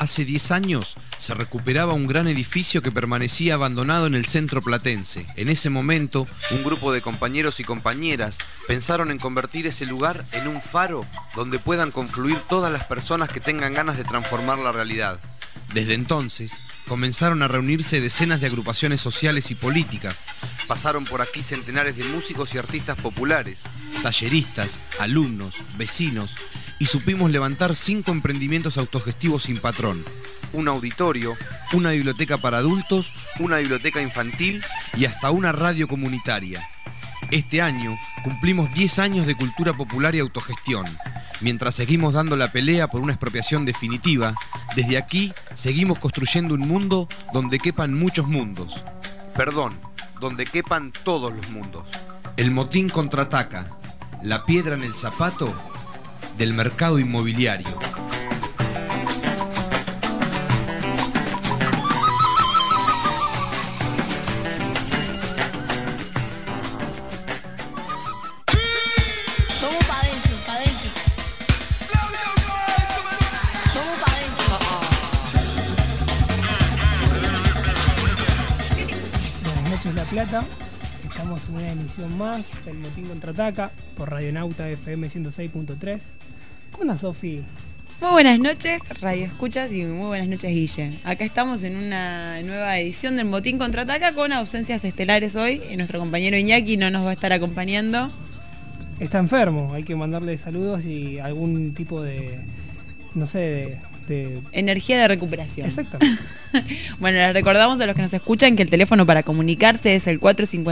Hace 10 años se recuperaba un gran edificio que permanecía abandonado en el centro platense. En ese momento, un grupo de compañeros y compañeras pensaron en convertir ese lugar en un faro donde puedan confluir todas las personas que tengan ganas de transformar la realidad. Desde entonces, comenzaron a reunirse decenas de agrupaciones sociales y políticas. Pasaron por aquí centenares de músicos y artistas populares, talleristas, alumnos, vecinos, y supimos levantar 5 emprendimientos autogestivos sin patrón: un auditorio, una biblioteca para adultos, una biblioteca infantil y hasta una radio comunitaria. Este año cumplimos 10 años de cultura popular y autogestión. Mientras seguimos dando la pelea por una expropiación definitiva, desde aquí seguimos construyendo un mundo donde quepan muchos mundos. Perdón, donde quepan todos los mundos. El motín contraataca, la piedra en el zapato del mercado inmobiliario. Plata. Estamos en una emisión más del Motín Contraataca por Radionauta FM 106.3. ¿Cómo andas, Sofi? Muy buenas noches, Radio Escuchas, y muy buenas noches, Guille. Acá estamos en una nueva edición del Motín Contraataca con ausencias estelares hoy. Nuestro compañero Iñaki no nos va a estar acompañando. Está enfermo, hay que mandarle saludos y algún tipo de, no sé, de energía de recuperación. Exactamente. Bueno, les recordamos a los que nos escuchan que el teléfono para comunicarse es el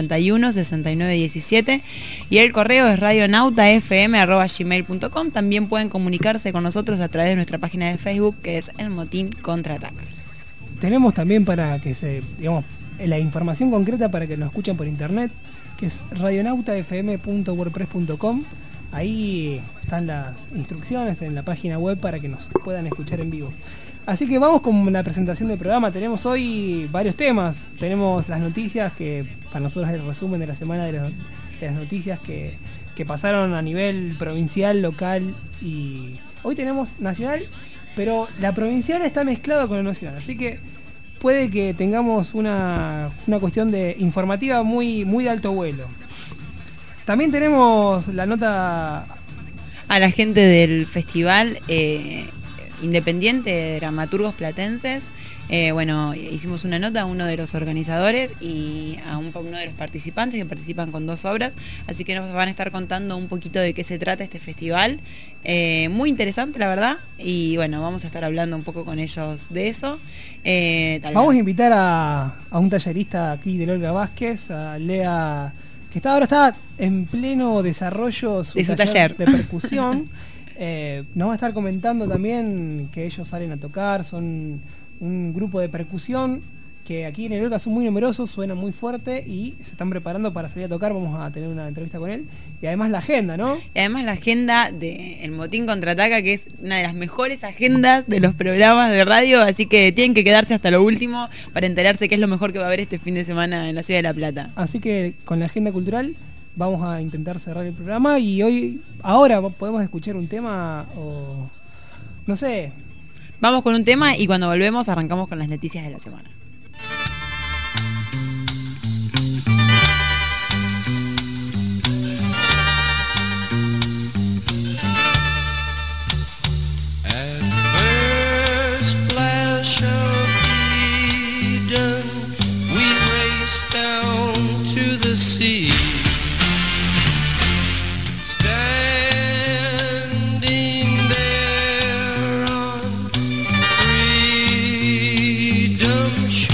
451-6917 y el correo es radionautafm@gmail.com. También pueden comunicarse con nosotros a través de nuestra página de Facebook, que es El Motín Contraataca. Tenemos también para que la información concreta para que nos escuchen por internet, que es radionautafm.wordpress.com. Ahí están las instrucciones en la página web para que nos puedan escuchar en vivo. Así que vamos con la presentación del programa. Tenemos hoy varios temas. Tenemos las noticias, que para nosotros es el resumen de la semana de las noticias que pasaron a nivel provincial, local, y hoy tenemos nacional, pero la provincial está mezclada con la nacional. Así que puede que tengamos una cuestión de informativa muy, muy de alto vuelo. También tenemos la nota a la gente del festival independiente de dramaturgos platenses. Hicimos una nota a uno de los organizadores y a uno de los participantes que participan con 2 obras, así que nos van a estar contando un poquito de qué se trata este festival. Muy interesante, la verdad, y bueno, vamos a estar hablando un poco con ellos de eso. Vamos a invitar a un tallerista aquí de Olga Vázquez, a Lea, que ahora está en pleno desarrollo de su taller de percusión. Nos va a estar comentando también que ellos salen a tocar, son un grupo de percusión que aquí en el Olga son muy numerosos, suenan muy fuerte y se están preparando para salir a tocar. Vamos a tener una entrevista con él. Y además la agenda, ¿no? Y además la agenda del Motín Contraataca, que es una de las mejores agendas de los programas de radio, así que tienen que quedarse hasta lo último para enterarse qué es lo mejor que va a haber este fin de semana en la ciudad de La Plata. Así que con la agenda cultural vamos a intentar cerrar el programa y ahora podemos escuchar un tema o no sé. Vamos con un tema y cuando volvemos arrancamos con las noticias de la semana. Sea, standing there on freedom's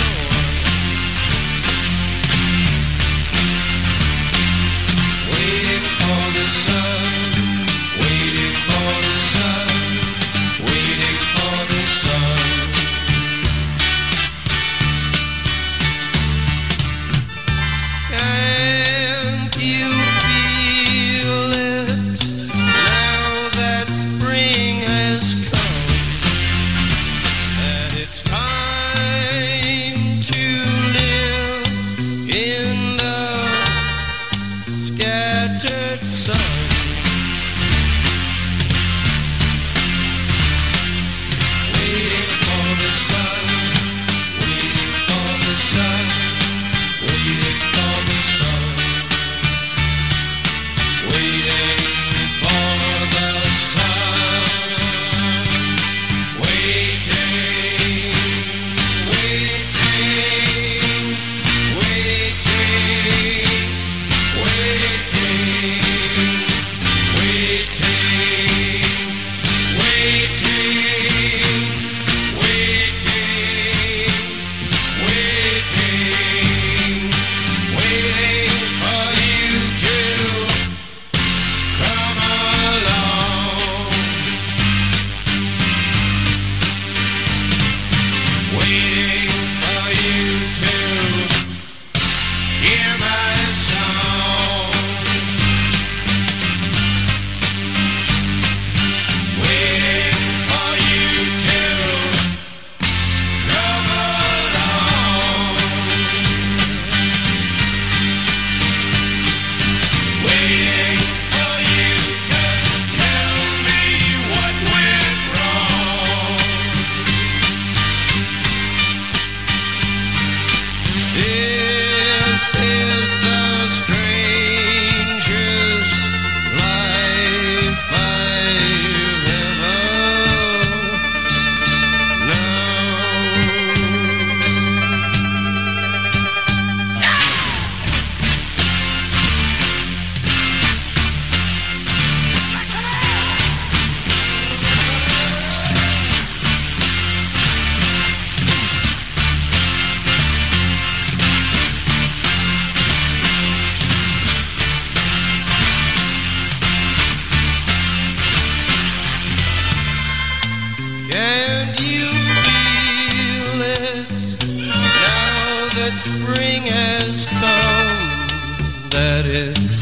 that it's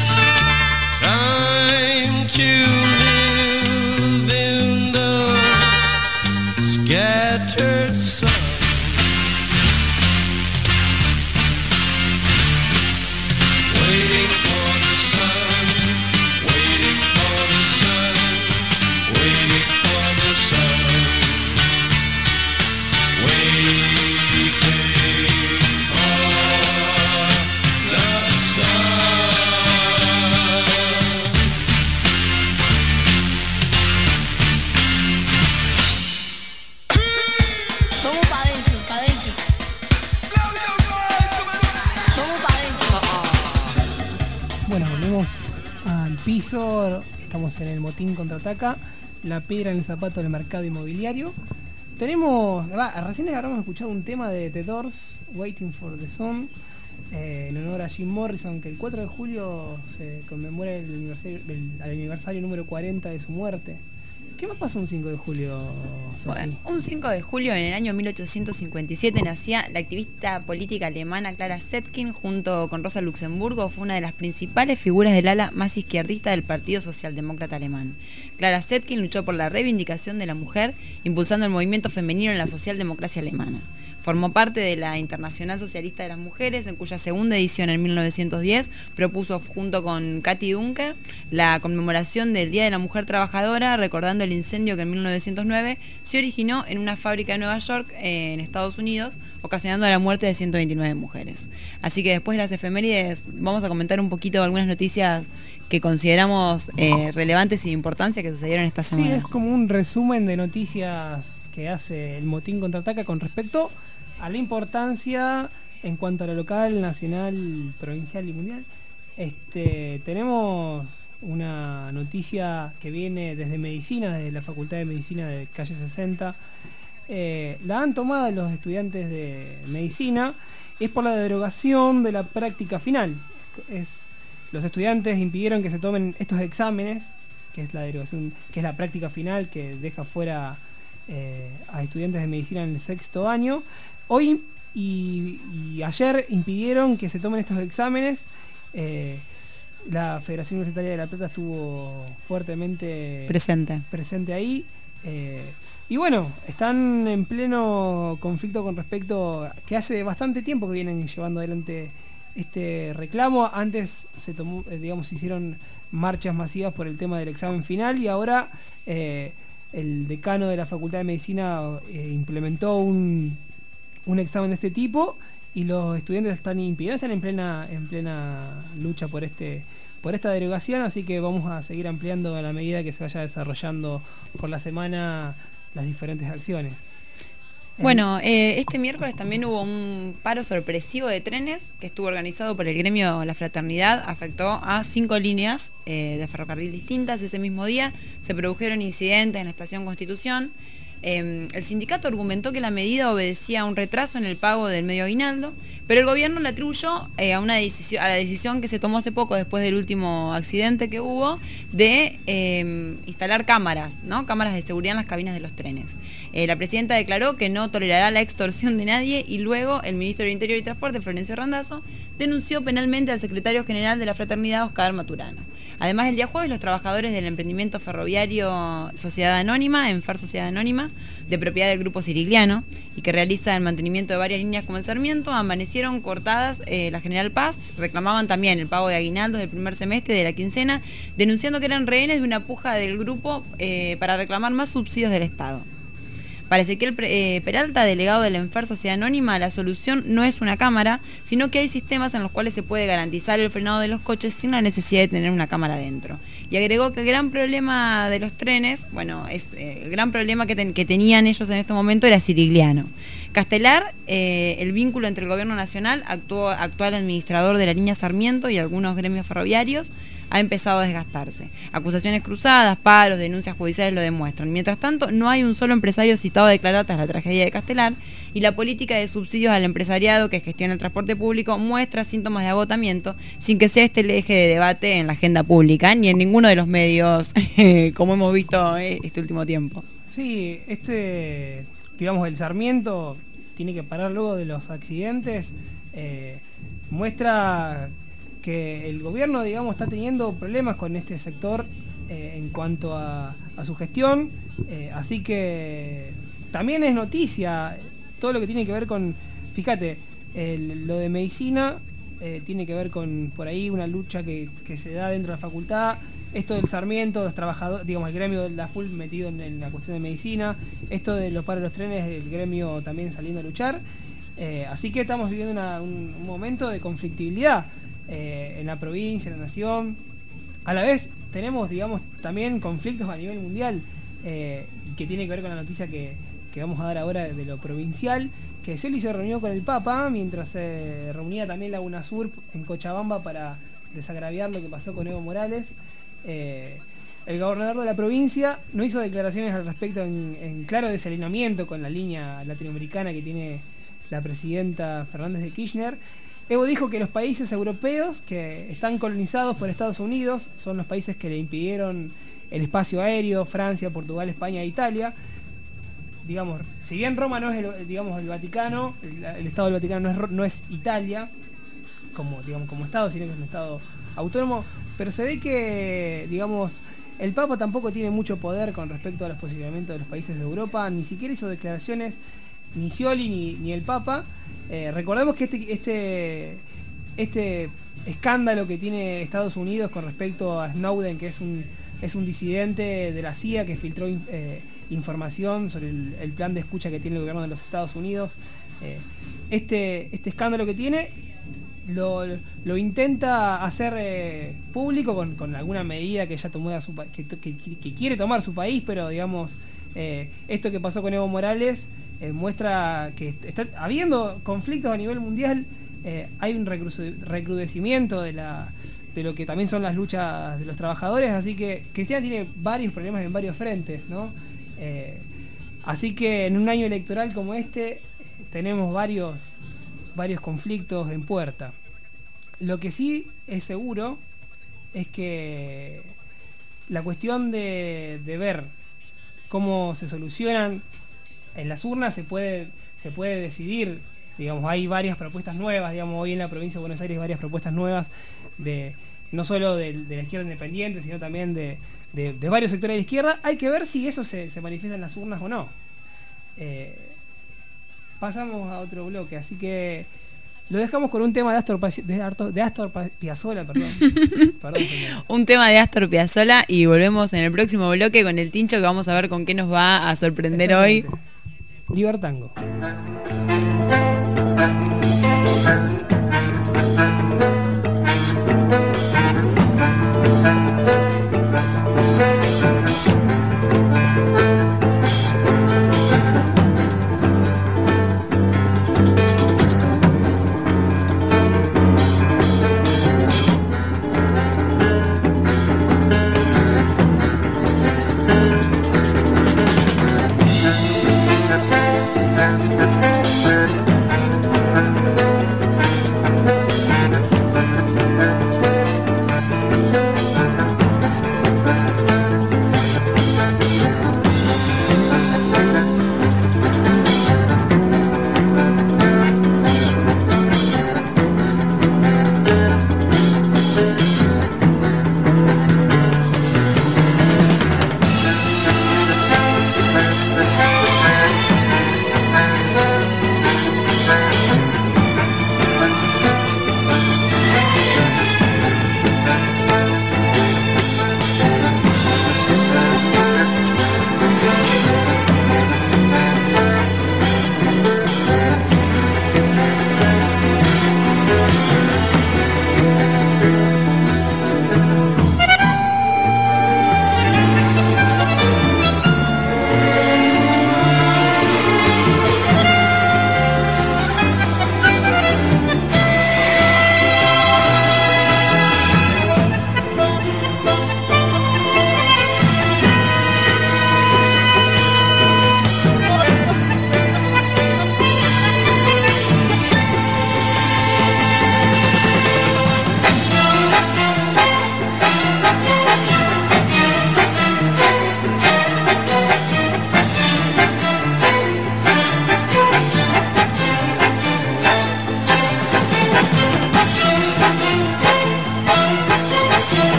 time to live in the scattered sun. Waiting for the sun, waiting for the sun, waiting for the sun, waiting for the sun. Vamos para adentro, para adentro. Vamos para adentro. Bueno, volvemos al piso. Estamos en el motín contraataca. La piedra en el zapato del mercado inmobiliario. Recién habíamos escuchado un tema de The Doors, Waiting for the Sun, en honor a Jim Morrison, que el 4 de julio se conmemora el aniversario número 40 de su muerte. ¿Qué más pasó un 5 de julio, Sofía? Bueno, un 5 de julio en el año 1857 nacía la activista política alemana Clara Zetkin junto con Rosa Luxemburgo. Fue una de las principales figuras del ala más izquierdista del Partido Socialdemócrata Alemán. Clara Zetkin luchó por la reivindicación de la mujer, impulsando el movimiento femenino en la socialdemocracia alemana. Formó parte de la Internacional Socialista de las Mujeres, en cuya segunda edición en 1910 propuso junto con Katy Dunker la conmemoración del Día de la Mujer Trabajadora, recordando el incendio que en 1909 se originó en una fábrica de Nueva York, en Estados Unidos, ocasionando la muerte de 129 mujeres. Así que después de las efemérides vamos a comentar un poquito algunas noticias que consideramos relevantes y de importancia que sucedieron esta semana. Sí, es como un resumen de noticias que hace el motín contraataca con respecto a la importancia en cuanto a lo local, nacional, provincial y mundial. Tenemos una noticia que viene desde Medicina, desde la Facultad de Medicina de Calle 60. La han tomado los estudiantes de Medicina, es por la derogación de la práctica final. Los estudiantes impidieron que se tomen estos exámenes, que es la derogación, que es la práctica final que deja fuera a estudiantes de medicina en el 6º año. Hoy y ayer impidieron que se tomen estos exámenes. La Federación Universitaria de La Plata estuvo fuertemente presente ahí. Y bueno, están en pleno conflicto con respecto a que hace bastante tiempo que vienen llevando adelante este reclamo. Antes se hicieron marchas masivas por el tema del examen final y ahora el decano de la Facultad de Medicina implementó un examen de este tipo y los estudiantes están impedidos, están en plena lucha por esta derogación, así que vamos a seguir ampliando a la medida que se vaya desarrollando por la semana las diferentes acciones. Bueno, este miércoles también hubo un paro sorpresivo de trenes que estuvo organizado por el gremio La Fraternidad. Afectó a 5 líneas de ferrocarril distintas. Ese mismo día se produjeron incidentes en la estación Constitución. El sindicato argumentó que la medida obedecía a un retraso en el pago del medio aguinaldo, pero el gobierno le atribuyó a la decisión que se tomó hace poco, después del último accidente que hubo, de instalar cámaras, ¿no? Cámaras de seguridad en las cabinas de los trenes. La presidenta declaró que no tolerará la extorsión de nadie y luego el ministro del Interior y Transporte, Florencio Randazzo, denunció penalmente al secretario general de la Fraternidad, Oscar Maturana. Además, el día jueves, los trabajadores del emprendimiento ferroviario Sociedad Anónima, Enfer Sociedad Anónima, de propiedad del grupo Sirigliano, y que realiza el mantenimiento de varias líneas como el Sarmiento, amanecieron cortadas la General Paz, reclamaban también el pago de aguinaldos del primer semestre de la quincena, denunciando que eran rehenes de una puja del grupo para reclamar más subsidios del Estado. Para Ezequiel Peralta, delegado del Enfer Sociedad Anónima, la solución no es una cámara, sino que hay sistemas en los cuales se puede garantizar el frenado de los coches sin la necesidad de tener una cámara dentro. Y agregó que el gran problema de los trenes, el gran problema que tenían ellos en este momento era Sirigliano. Castelar, el vínculo entre el gobierno nacional, actual administrador de la línea Sarmiento y algunos gremios ferroviarios, ha empezado a desgastarse. Acusaciones cruzadas, paros, denuncias judiciales lo demuestran. Mientras tanto, no hay un solo empresario citado a declarar tras la tragedia de Castelar, y la política de subsidios al empresariado que gestiona el transporte público muestra síntomas de agotamiento, sin que sea este el eje de debate en la agenda pública, ni en ninguno de los medios, como hemos visto este último tiempo. Sí, el Sarmiento tiene que parar luego de los accidentes, muestra que el gobierno, digamos, está teniendo problemas con este sector en cuanto a su gestión, así que también es noticia todo lo que tiene que ver con, fíjate, lo de medicina tiene que ver con por ahí una lucha que se da dentro de la facultad, esto del Sarmiento, los trabajadores, digamos, el gremio de la FUL metido en la cuestión de medicina, esto de los paros de los trenes, el gremio también saliendo a luchar, así que estamos viviendo un momento de conflictividad en la provincia, en la nación. A la vez tenemos, digamos, también conflictos a nivel mundial, que tiene que ver con la noticia que vamos a dar ahora de lo provincial, que Scioli se reunió con el Papa mientras se reunía también la UNASUR en Cochabamba para desagraviar lo que pasó con Evo Morales. El gobernador de la provincia no hizo declaraciones al respecto en claro desalineamiento con la línea latinoamericana que tiene la presidenta Fernández de Kirchner. Evo dijo que los países europeos que están colonizados por Estados Unidos son los países que le impidieron el espacio aéreo: Francia, Portugal, España e Italia. Digamos, si bien Roma no es el Vaticano, el Estado del Vaticano no es Italia como Estado, sino que es un Estado autónomo, pero se ve que, digamos, el Papa tampoco tiene mucho poder con respecto a los posicionamientos de los países de Europa, ni siquiera hizo declaraciones ni Scioli ni el Papa. Recordemos que este escándalo que tiene Estados Unidos con respecto a Snowden, que es un disidente de la CIA que filtró información sobre el plan de escucha que tiene el gobierno de los Estados Unidos, este escándalo que tiene lo intenta hacer público con alguna medida que ya tomó que quiere tomar su país, pero digamos, esto que pasó con Evo Morales muestra que está habiendo conflictos a nivel mundial. Hay un recrudecimiento de lo que también son las luchas de los trabajadores, así que Cristina tiene varios problemas en varios frentes, ¿no? Así que en un año electoral como este tenemos varios conflictos en puerta. Lo que sí es seguro es que la cuestión de ver cómo se solucionan en las urnas se puede decidir. Digamos, hay varias propuestas nuevas, digamos, hoy en la provincia de Buenos Aires varias propuestas nuevas no solo de la izquierda independiente, sino también de varios sectores de la izquierda. Hay que ver si eso se manifiesta en las urnas o no. Pasamos a otro bloque, así que lo dejamos con un tema de Astor Piazzolla, perdón. Perdón, señor. Un tema de Astor Piazzolla y volvemos en el próximo bloque con el Tincho, que vamos a ver con qué nos va a sorprender hoy. Libertango.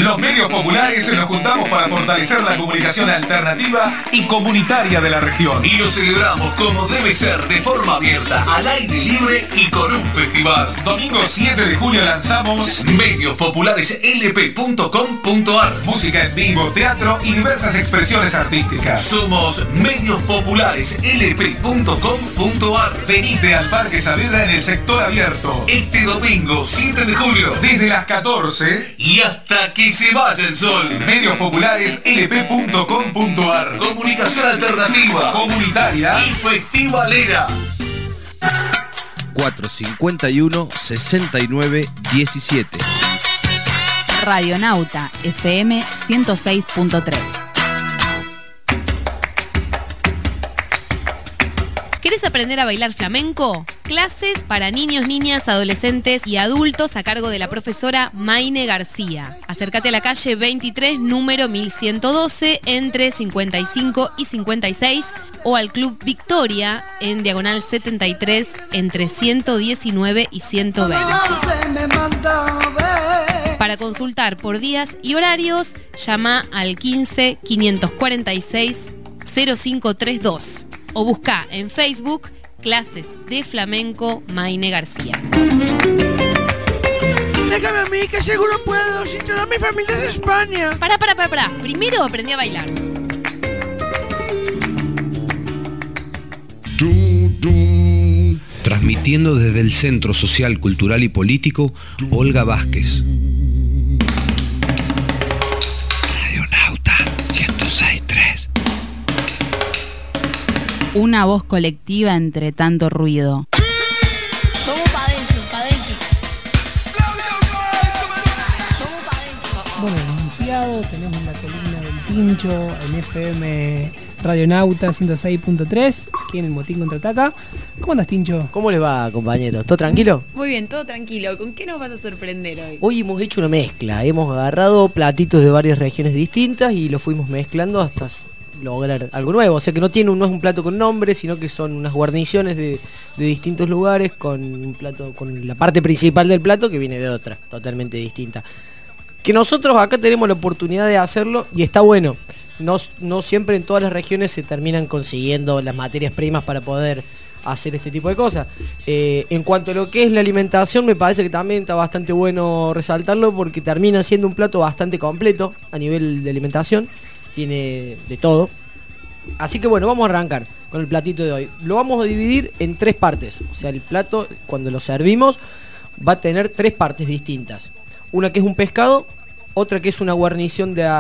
Los medios populares nos juntamos para fortalecer la comunicación alternativa y comunitaria de la región. Y lo celebramos como debe ser, de forma abierta, al aire libre y con un festival. Domingo 7 de julio lanzamos MediosPopularesLP.com.ar. música en vivo, teatro y diversas expresiones artísticas. Somos MediosPopularesLP.com.ar. Venite al Parque Saavedra en el sector abierto. Este domingo 7 de julio Desde las 14. y hasta que se vaya el sol. MediosPopularesLP.com.ar. Comunicación alternativa, Comunitaria. y festivalera. 451-69-17. Radionauta FM 106.3. ¿Querés aprender a bailar flamenco? Clases para niños, niñas, adolescentes y adultos a cargo de la profesora Maine García. Acércate a la calle 23, número 1112, entre 55 y 56, o al Club Victoria, en diagonal 73, entre 119 y 120. Para consultar por días y horarios, llama al 15 546 0532 o busca en Facebook Clases de Flamenco Maine García. Déjame a mí, que seguro puedo, si toda mi familia es de España. Pará. Primero aprendí a bailar. Transmitiendo desde el Centro Social, Cultural y Político, Olga Vázquez. Radionauta 106.3. Una voz colectiva entre tanto ruido. Vamos para adentro, para adentro. Vamos para adentro. Bueno, anunciado, tenemos la columna del Tincho en FM Radionauta 106.3, aquí en el Motín Contraataca. ¿Cómo andas, Tincho? ¿Cómo les va, compañeros? ¿Todo tranquilo? Muy bien, todo tranquilo. ¿Con qué nos vas a sorprender hoy? Hoy hemos hecho una mezcla. Hemos agarrado platitos de varias regiones distintas y los fuimos mezclando hasta lograr algo nuevo. O sea que no es un plato con nombre, sino que son unas guarniciones de distintos lugares con un plato, con la parte principal del plato que viene de otra, totalmente distinta. Que nosotros acá tenemos la oportunidad de hacerlo y está bueno. No siempre en todas las regiones se terminan consiguiendo las materias primas para poder hacer este tipo de cosas. En cuanto a lo que es la alimentación, me parece que también está bastante bueno resaltarlo porque termina siendo un plato bastante completo a nivel de alimentación. Tiene de todo. Así que bueno, vamos a arrancar con el platito de hoy. Lo vamos a dividir en 3 partes. O sea, el plato, cuando lo servimos, va a tener 3 partes distintas. Una que es un pescado, otra que es una guarnición de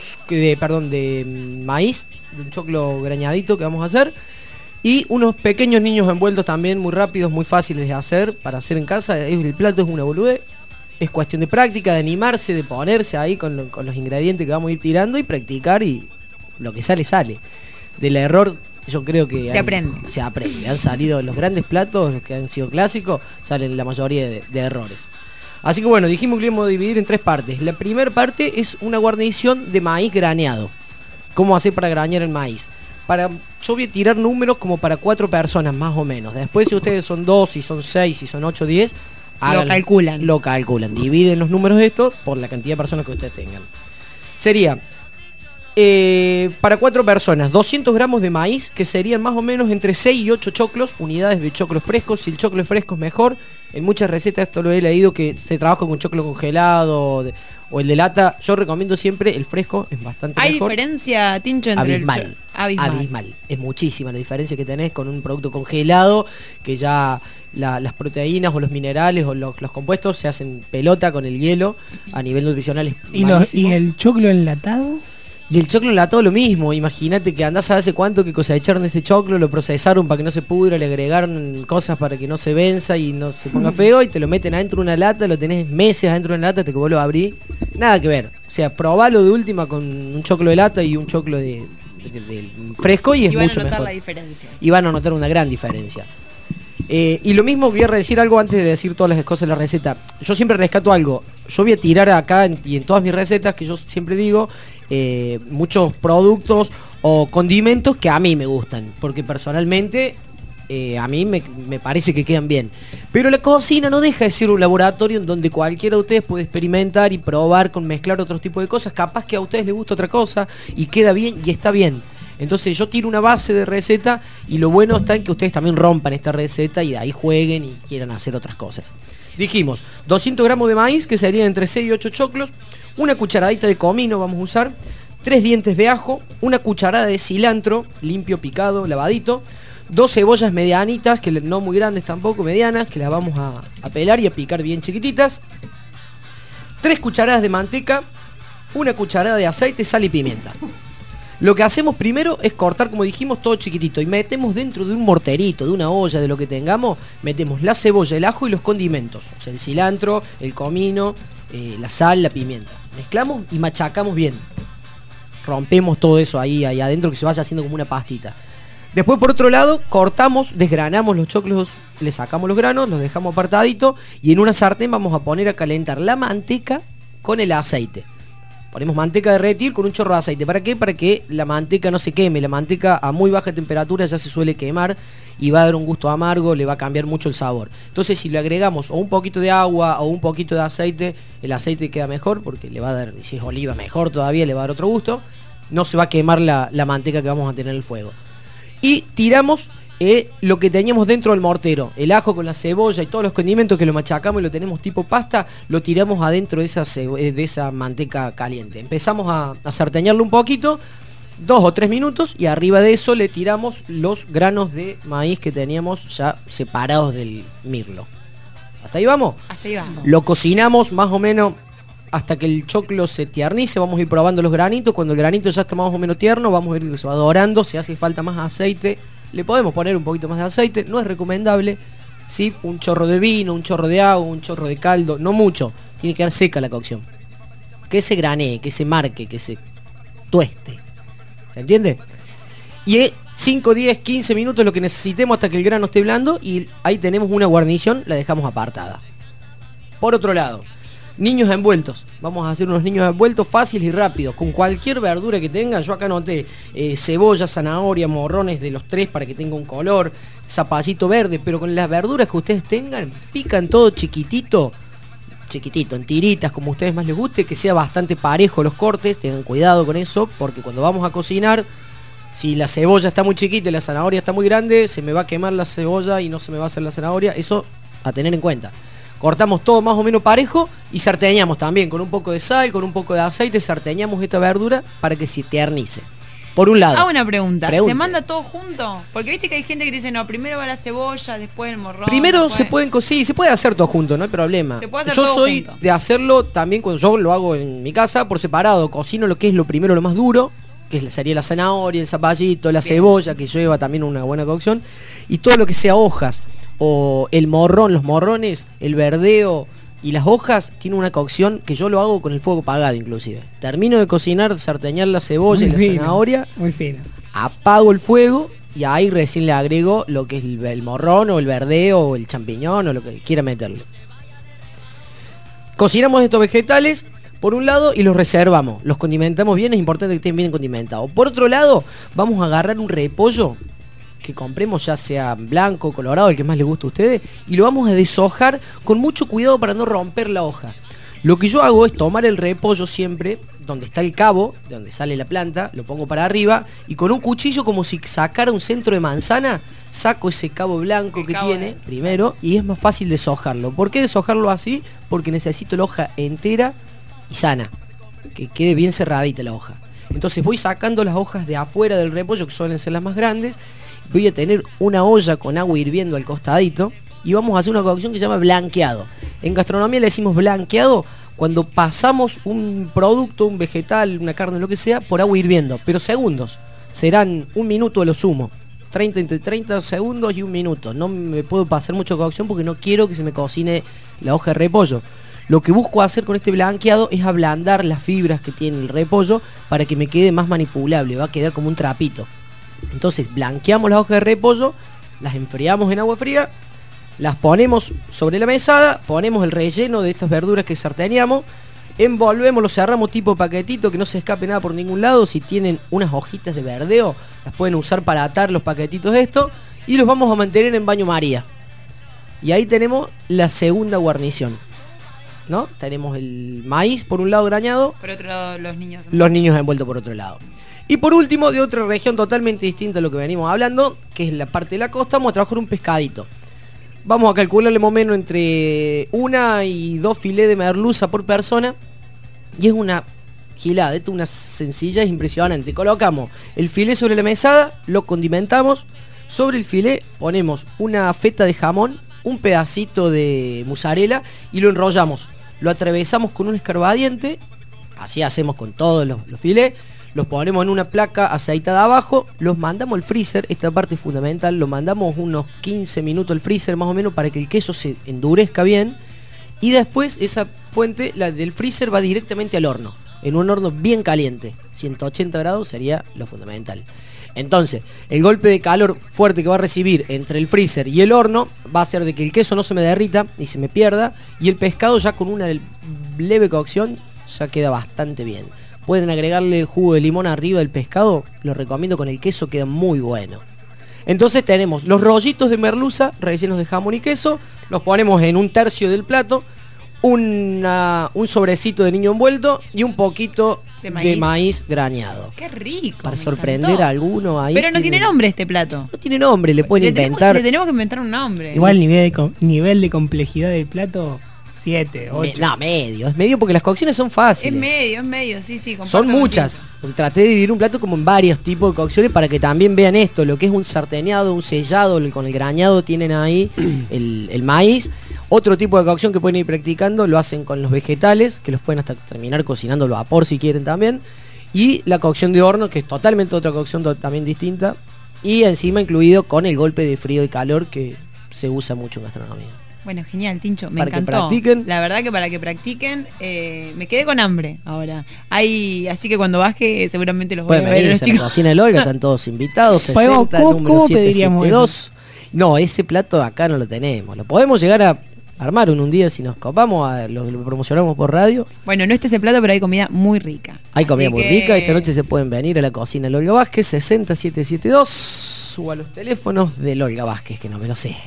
de maíz, de un choclo grañadito que vamos a hacer, y unos pequeños niños envueltos también, muy rápidos, muy fáciles de hacer, para hacer en casa. El plato es una boludez, es cuestión de práctica, de animarse, de ponerse ahí con los ingredientes que vamos a ir tirando y practicar, y lo que sale, sale. Del error yo creo que se aprende. Han salido los grandes platos, los que han sido clásicos, salen la mayoría de errores. Así que bueno, dijimos que lo íbamos a dividir en 3 partes. La primera parte es una guarnición de maíz graneado. ¿Cómo hacer para granear el maíz? Yo voy a tirar números como para 4 personas más o menos. Después, si ustedes son 2, si son 6, si son 8, 10, lo calculan. Dividen los números estos por la cantidad de personas que ustedes tengan. Sería para 4 personas 200 gramos de maíz, que serían más o menos entre 6 y 8 choclos, unidades de choclo fresco. Si el choclo es fresco es mejor. En muchas recetas esto lo he leído, que se trabaja con choclo congelado o el de lata. Yo recomiendo siempre el fresco, es bastante mejor. ¿Hay diferencia, Tincho, entre abismal. Abismal. Es muchísima la diferencia que tenés con un producto congelado, que ya las proteínas o los minerales o los compuestos se hacen pelota con el hielo. A nivel nutricional es ¿Y el choclo enlatado? Y el choclo enlatado lo mismo. Imagínate que andás a hace cuánto que cosecharon ese choclo, lo procesaron para que no se pudra, le agregaron cosas para que no se venza y no se ponga feo, y te lo meten adentro de una lata, lo tenés meses adentro de una lata hasta que vos lo abrís. Nada que ver. O sea, probalo de última con un choclo de lata y un choclo de fresco y es mucho mejor. Y van a notar la diferencia. Y van a notar una gran diferencia. Y lo mismo, voy a decir algo antes de decir todas las cosas de la receta. Yo siempre rescato algo. Yo voy a tirar acá y en todas mis recetas, que yo siempre digo, muchos productos o condimentos que a mí me gustan, porque personalmente a mí me parece que quedan bien. Pero la cocina no deja de ser un laboratorio en donde cualquiera de ustedes puede experimentar y probar con mezclar otro tipo de cosas. Capaz que a ustedes les gusta otra cosa y queda bien y está bien. Entonces yo tiro una base de receta y lo bueno está en que ustedes también rompan esta receta y de ahí jueguen y quieran hacer otras cosas. Dijimos, 200 gramos de maíz, que serían entre 6 y 8 choclos, una cucharadita de comino vamos a usar, 3 dientes de ajo, una cucharada de cilantro, limpio, picado, lavadito, 2 cebollas medianitas, que no muy grandes tampoco, medianas, que las vamos a pelar y a picar bien chiquititas. 3 cucharadas de manteca, una cucharada de aceite, sal y pimienta. Lo que hacemos primero es cortar, como dijimos, todo chiquitito y metemos dentro de un morterito, de una olla, de lo que tengamos, metemos la cebolla, el ajo y los condimentos. O sea, el cilantro, el comino, la sal, la pimienta. Mezclamos y machacamos bien. Rompemos todo eso ahí adentro, que se vaya haciendo como una pastita. Después, por otro lado, cortamos, desgranamos los choclos, le sacamos los granos, los dejamos apartadito y en una sartén vamos a poner a calentar la manteca con el aceite. Ponemos manteca a derretir con un chorro de aceite. ¿Para qué? Para que la manteca no se queme. La manteca a muy baja temperatura ya se suele quemar y va a dar un gusto amargo, le va a cambiar mucho el sabor. Entonces, si le agregamos o un poquito de agua o un poquito de aceite, el aceite queda mejor porque le va a dar, si es oliva, mejor todavía, le va a dar otro gusto. No se va a quemar la manteca que vamos a tener en el fuego. Y tiramos lo que teníamos dentro del mortero, el ajo con la cebolla y todos los condimentos que lo machacamos y lo tenemos tipo pasta, lo tiramos adentro de esa manteca caliente. Empezamos a sarteñarlo un poquito, 2 o 3 minutos, y arriba de eso le tiramos los granos de maíz que teníamos ya separados del mirlo. ¿Hasta ahí vamos? Hasta ahí vamos. Lo cocinamos más o menos hasta que el choclo se tiernice, vamos a ir probando los granitos. Cuando el granito ya está más o menos tierno, vamos a ir se va dorando. Si hace falta más aceite, le podemos poner un poquito más de aceite. No es recomendable, ¿sí? Un chorro de vino, un chorro de agua, un chorro de caldo, no mucho. Tiene que quedar seca la cocción. Que se granee, que se marque, que se tueste. ¿Se entiende? Y 5, 10, 15 minutos lo que necesitemos hasta que el grano esté blando, y ahí tenemos una guarnición, la dejamos apartada. Por otro lado, niños envueltos. Vamos a hacer unos niños envueltos fáciles y rápidos, con cualquier verdura que tengan. Yo acá anoté cebolla, zanahoria, morrones de los 3 para que tenga un color, zapallito verde, pero con las verduras que ustedes tengan, pican todo chiquitito, en tiritas, como a ustedes más les guste, que sea bastante parejo los cortes. Tengan cuidado con eso, porque cuando vamos a cocinar, si la cebolla está muy chiquita y la zanahoria está muy grande, se me va a quemar la cebolla y no se me va a hacer la zanahoria. Eso a tener en cuenta. Cortamos todo más o menos parejo y sarteñamos también con un poco de sal, con un poco de aceite. Sarteñamos esta verdura para que se tiernice. Por un lado. Hago una pregunta. Pregunte. ¿Se manda todo junto? Porque viste que hay gente que dice, no, primero va la cebolla, después el morrón. Primero después... se pueden sí, se puede hacer todo junto, no hay problema. Se puede hacer Yo todo soy junto. de hacerlo también cuando yo lo hago en mi casa por separado. Cocino lo que es lo primero, lo más duro, que sería la zanahoria, el zapallito, la cebolla, que lleva también una buena cocción, y todo lo que sea hojas o el morrón, los morrones, el verdeo y las hojas, tiene una cocción que yo lo hago con el fuego apagado inclusive. Termino de cocinar, sarteñar la cebolla y la zanahoria, muy fino. Apago el fuego y ahí recién le agrego lo que es el morrón o el verdeo o el champiñón o lo que quiera meterle. Cocinamos estos vegetales por un lado y los reservamos, los condimentamos bien, es importante que estén bien condimentados. Por otro lado, vamos a agarrar un repollo que compremos, ya sea blanco, colorado, el que más les guste a ustedes, y lo vamos a deshojar con mucho cuidado para no romper la hoja. Lo que yo hago es tomar el repollo siempre, donde está el cabo, de donde sale la planta, lo pongo para arriba, y con un cuchillo, como si sacara un centro de manzana, saco ese cabo blanco que tiene primero, y es más fácil deshojarlo. ¿Por qué deshojarlo así? Porque necesito la hoja entera y sana, que quede bien cerradita la hoja. Entonces voy sacando las hojas de afuera del repollo, que suelen ser las más grandes. Voy a tener una olla con agua hirviendo al costadito y vamos a hacer una cocción que se llama blanqueado. En gastronomía le decimos blanqueado cuando pasamos un producto, un vegetal, una carne, lo que sea, por agua hirviendo, pero segundos. Serán 1 minuto a lo sumo. Entre 30 segundos y 1 minuto. No me puedo pasar mucho cocción porque no quiero que se me cocine la hoja de repollo. Lo que busco hacer con este blanqueado es ablandar las fibras que tiene el repollo para que me quede más manipulable, va a quedar como un trapito. Entonces blanqueamos las hojas de repollo, las enfriamos en agua fría, las ponemos sobre la mesada, ponemos el relleno de estas verduras que sarteneamos, envolvemos, lo cerramos tipo paquetito, que no se escape nada por ningún lado. Si tienen unas hojitas de verdeo, las pueden usar para atar los paquetitos estos, y los vamos a mantener en baño María. Y ahí tenemos la segunda guarnición, ¿no? Tenemos el maíz por un lado grañado, Por otro lado, los niños envueltos por otro lado. Y por último, de otra región totalmente distinta a lo que venimos hablando, que es la parte de la costa, vamos a trabajar un pescadito. Vamos a calcularle más o menos entre 1 y 2 filets de merluza por persona. Y es una gilada, esto es una sencilla, es impresionante. Colocamos el filet sobre la mesada, lo condimentamos. Sobre el filet ponemos una feta de jamón, un pedacito de mozzarella y lo enrollamos. Lo atravesamos con un escarbadiente, así hacemos con todos los filets. Los ponemos en una placa aceitada abajo, los mandamos al freezer, esta parte es fundamental, lo mandamos unos 15 minutos al freezer más o menos para que el queso se endurezca bien. Y después esa fuente, la del freezer, va directamente al horno, en un horno bien caliente, 180 grados sería lo fundamental. Entonces, el golpe de calor fuerte que va a recibir entre el freezer y el horno va a hacer de que el queso no se me derrita y se me pierda, y el pescado ya con una leve cocción ya queda bastante bien. Pueden agregarle el jugo de limón arriba del pescado, lo recomiendo, con el queso queda muy bueno. Entonces tenemos los rollitos de merluza rellenos de jamón y queso, los ponemos en un tercio del plato, un sobrecito de niño envuelto y un poquito de maíz grañado. ¡Qué rico! Para sorprender a alguno ahí. Pero no tiene nombre este plato. No tiene nombre, le pueden inventar. Le tenemos que inventar un nombre. Igual nivel de complejidad del plato, 7, 8. No, medio. Es medio porque las cocciones son fáciles. Es medio, sí. Son muchas. Traté de dividir un plato como en varios tipos de cocciones para que también vean esto, lo que es un sarteneado, un sellado, con el grañado tienen ahí el maíz. Otro tipo de cocción que pueden ir practicando lo hacen con los vegetales, que los pueden hasta terminar cocinando al vapor si quieren también. Y la cocción de horno, que es totalmente otra cocción también distinta. Y encima incluido con el golpe de frío y calor que se usa mucho en gastronomía. Bueno, genial, Tincho, me para encantó. Que practiquen. La verdad que para que practiquen, me quedé con hambre ahora. Así que cuando baje seguramente los voy a ver. Pueden venir a la cocina del Olga, están todos invitados. 60, número ¿Cómo pediríamos 772. No, ese plato acá no lo tenemos. Lo podemos llegar a armar un día si nos copamos, lo promocionamos por radio. Bueno, no ese plato, pero hay comida muy rica. Hay comida muy rica. Esta noche se pueden venir a la cocina del Olga Vázquez, 60772, o a los teléfonos del Olga Vázquez, que no me lo sé.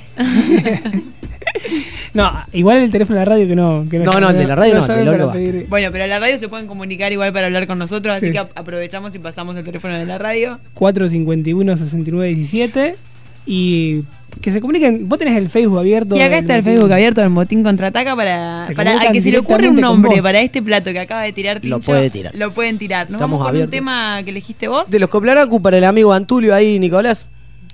No, igual el teléfono de la radio que no, el de la radio no, el del Olga Vázquez. Bueno, pero a la radio se pueden comunicar igual para hablar con nosotros, así que aprovechamos y pasamos el teléfono de la radio. 451-6917 y que se comuniquen. Vos tenés el Facebook abierto. Y acá está el Facebook abierto del Motín Contraataca para al que se le ocurre un nombre para este plato que acaba de tirar Tincho. Lo pueden tirar. Nos vamos con un tema que elegiste vos. De los Coplaracu para el amigo Antulio ahí, Nicolás.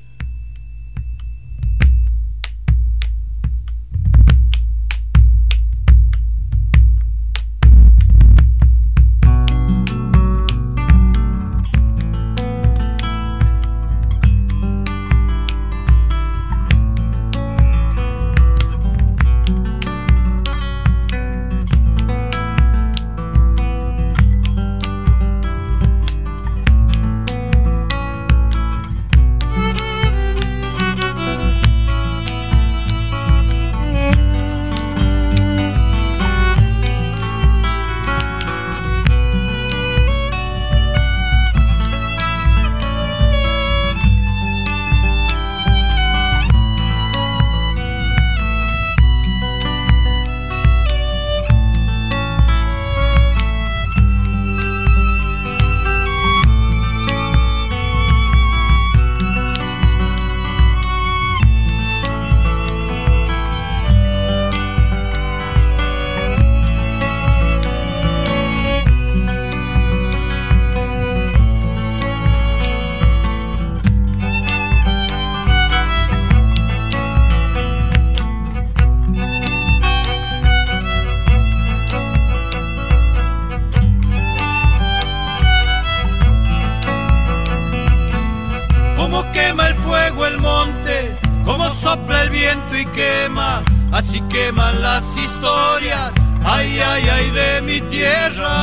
sopla el viento y quema, así queman las historias, ay, ay, ay, de mi tierra.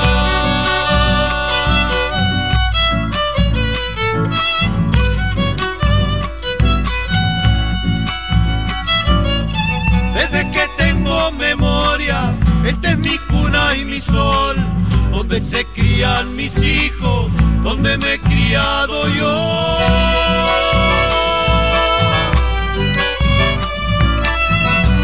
Desde que tengo memoria, esta es mi cuna y mi sol, donde se crían mis hijos, donde me he criado yo.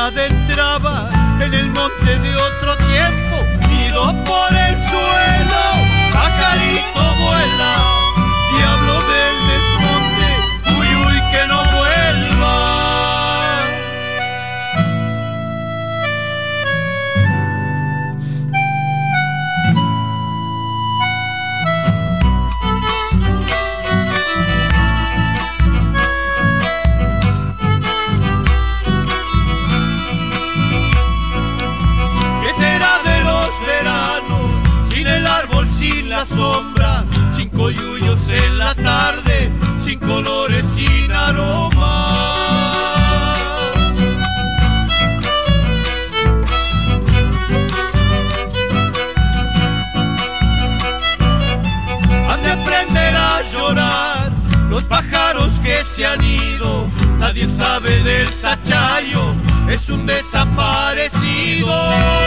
ella adentraba en el monte de otro tiempo. Ido por el suelo, pajarito vuela, diablo del desmonte, uy, uy, que no vuelva. Sin la sombra, sin coyullos en la tarde, sin colores, sin aroma. Han de aprender a llorar los pájaros que se han ido. Nadie sabe del sachayo, es un desaparecido.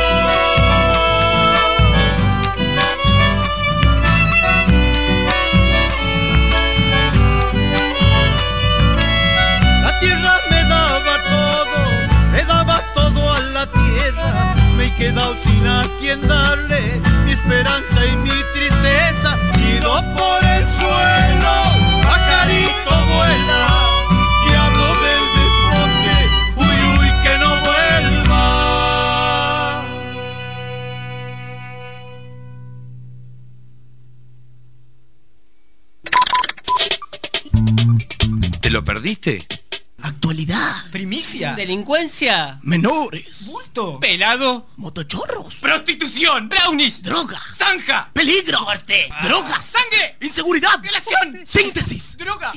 Me daba todo a la tierra, me he quedado sin a quien darle mi esperanza y mi tristeza. Ido por el suelo, pajarito vuela, diablo del desmonte, uy, uy, que no vuelva. ¿Te lo perdiste? Actualidad. Primicia. Delincuencia. Menores. Bulto. Pelado. Motochorros. Prostitución. Brownies. Droga. Zanja. Peligro. Muerte. Drogas. Sangre. Inseguridad. Violación. Síntesis. Droga.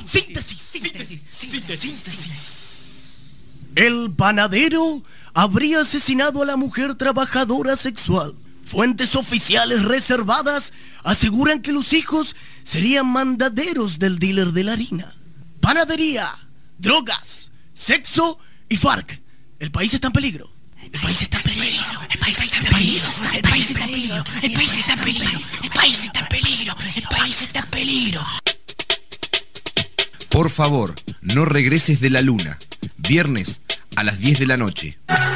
Síntesis. El panadero habría asesinado a la mujer trabajadora sexual. Fuentes oficiales reservadas aseguran que los hijos serían mandaderos del dealer de la harina. Panadería, drogas, sexo y FARC. El país está en peligro. El país está en peligro. El país está en peligro. El país está en peligro. El país está en peligro. El país está en peligro. El país está en peligro. Por favor, no regreses de la luna. Viernes a las 10 de la noche.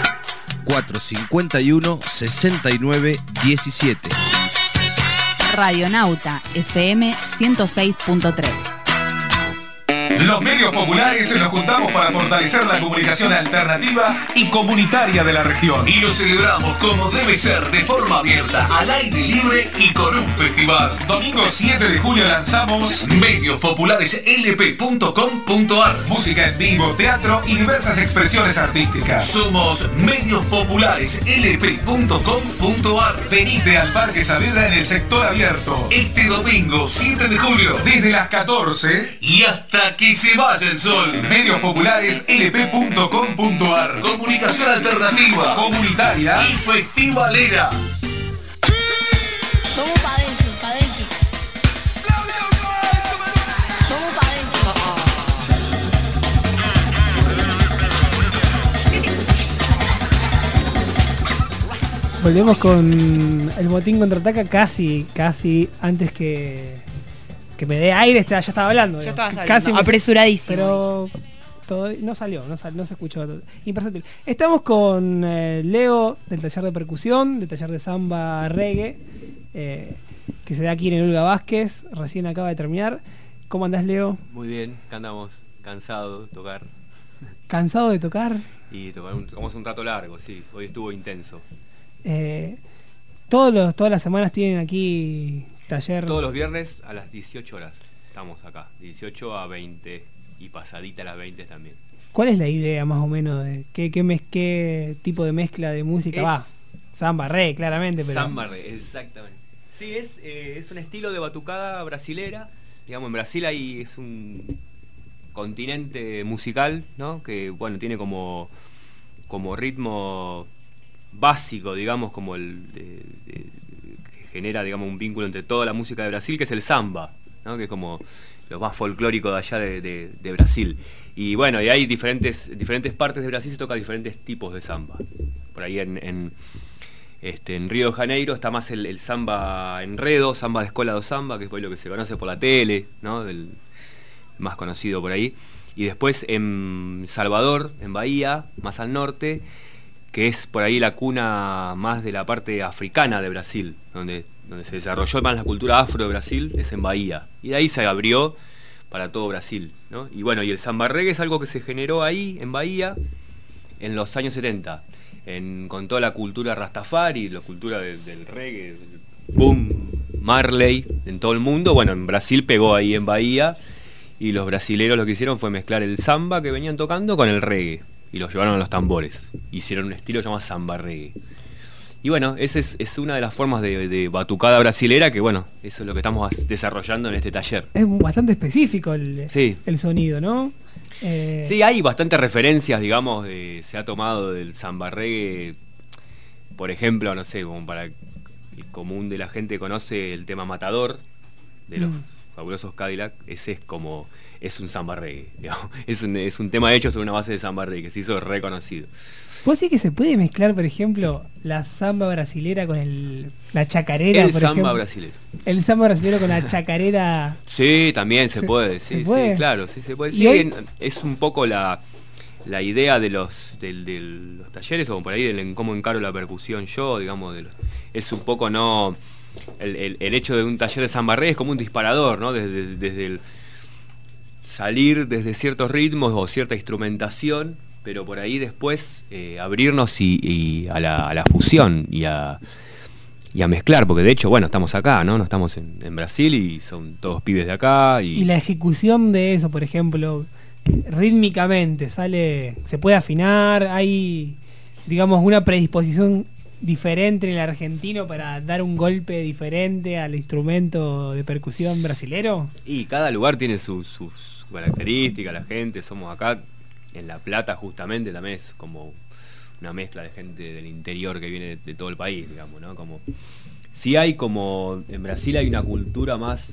451-69-17. Radionauta FM 106.3. Los medios populares nos juntamos para fortalecer la comunicación alternativa y comunitaria de la región. Y lo celebramos como debe ser, de forma abierta, al aire libre y con un festival. Domingo 7 de julio lanzamos MediosPopularesLP.com.ar. Música en vivo, teatro y diversas expresiones artísticas. Somos MediosPopularesLP.com.ar. Venite al Parque Saavedra en el sector abierto. Este domingo 7 de julio. Desde las 14 y hasta que se vaya el sol. MediosPopularesLP.com.ar. Comunicación alternativa, comunitaria y festivalera. Vamos pa' adentro, pa' adentro. Vamos pa' adentro. Volvemos con el botín contraataca casi antes que me dé aire, ya estaba hablando. Ya estabas casi hablando, apresuradísimo. Pero todo, no salió, no se escuchó. Imperceptible. Estamos con Leo del taller de percusión, del taller de samba reggae, que se da aquí en el Olga Vázquez, recién acaba de terminar. ¿Cómo andás, Leo? Muy bien, acá andamos, cansado de tocar. ¿Cansado de tocar? Y tocamos un rato largo, sí, hoy estuvo intenso. Todas las semanas tienen aquí taller. Todos los viernes a las 18 horas estamos acá, 18 a 20 y pasadita a las 20 también. ¿Cuál es la idea más o menos de qué tipo de mezcla de música va? Samba reggae, claramente, pero samba reggae, exactamente. Sí, es un estilo de batucada brasilera. Digamos, en Brasil es un continente musical, ¿no? Que bueno, tiene como ritmo básico, digamos, como que genera, digamos, un vínculo entre toda la música de Brasil, que es el samba, ¿no? Que es como lo más folclórico de allá de Brasil. Y bueno, y hay diferentes partes de Brasil se toca diferentes tipos de samba. Por ahí en Río de Janeiro está más el samba enredo, samba de escola do samba, que es lo que se conoce por la tele, ¿no? Del más conocido por ahí. Y después en Salvador, en Bahía, más al norte, que es por ahí la cuna más de la parte africana de Brasil, donde se desarrolló más la cultura afro de Brasil, es en Bahía. Y de ahí se abrió para todo Brasil, ¿no? Y bueno, y el samba reggae es algo que se generó ahí, en Bahía, en los años 70, con toda la cultura rastafari, la cultura del reggae, boom, Marley, en todo el mundo. Bueno, en Brasil pegó ahí en Bahía, y los brasileros lo que hicieron fue mezclar el samba que venían tocando con el reggae, y lo llevaron a los tambores. Hicieron un estilo llamado samba reggae. Y bueno, esa es una de las formas de batucada brasilera que, bueno, eso es lo que estamos desarrollando en este taller. Es bastante específico el sonido, ¿no? Sí, hay bastantes referencias, digamos, se ha tomado del samba reggae, por ejemplo, no sé, como para el común de la gente conoce el tema Matador, de los fabulosos Cadillac, ese es un samba reggae, digamos. Es un tema hecho sobre una base de samba reggae, que se hizo reconocido. ¿Vos sí que se puede mezclar, por ejemplo, la samba brasilera con la chacarera? El samba brasilero. El samba brasilero con la chacarera. Sí, también se puede, sí, puede. Sí, claro, sí se puede. Sí, hoy... es un poco la idea de los talleres, o por ahí en cómo encaro la percusión yo, digamos, es un poco no... El hecho de un taller de samba reggae es como un disparador, ¿no? Desde el salir desde ciertos ritmos o cierta instrumentación, pero por ahí después abrirnos y a la fusión y a mezclar, porque de hecho, bueno, estamos acá, ¿no? No estamos en Brasil y son todos pibes de acá. Y la ejecución de eso, por ejemplo, rítmicamente, se puede afinar, hay, digamos, una predisposición diferente en el argentino para dar un golpe diferente al instrumento de percusión brasilero. Y cada lugar tiene sus características, la gente, somos acá en La Plata justamente, también es como una mezcla de gente del interior que viene de todo el país, digamos, ¿no? Como sí hay como en Brasil hay una cultura más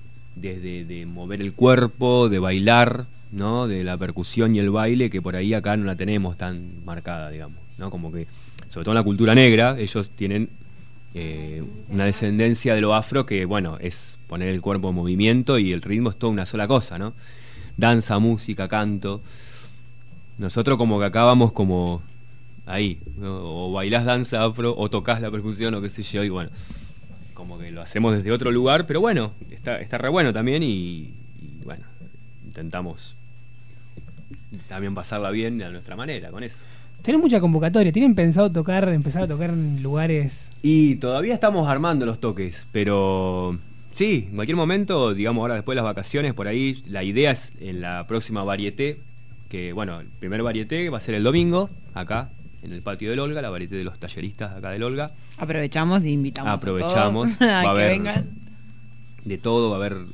de mover el cuerpo, de bailar, ¿no? De la percusión y el baile, que por ahí acá no la tenemos tan marcada, digamos, ¿no? Como que sobre todo en la cultura negra ellos tienen una descendencia de lo afro que, bueno, es poner el cuerpo en movimiento y el ritmo es toda una sola cosa, ¿no? Danza, música, canto. Nosotros como que acá vamos como ahí, ¿no? O bailás danza afro o tocas la percusión o qué sé yo, y bueno, como que lo hacemos desde otro lugar, pero bueno, está re bueno también y bueno, intentamos también pasarla bien a nuestra manera con eso. Tienen mucha convocatoria, ¿tienen pensado empezar a tocar en lugares? Y todavía estamos armando los toques, pero sí, en cualquier momento, digamos ahora después de las vacaciones, por ahí la idea es en la próxima varieté, que bueno, el primer varieté va a ser el domingo, acá, en el patio del Olga, la varieté de los talleristas acá del Olga. Aprovechamos y invitamos a todos va a haber que vengan. De todo, va a haber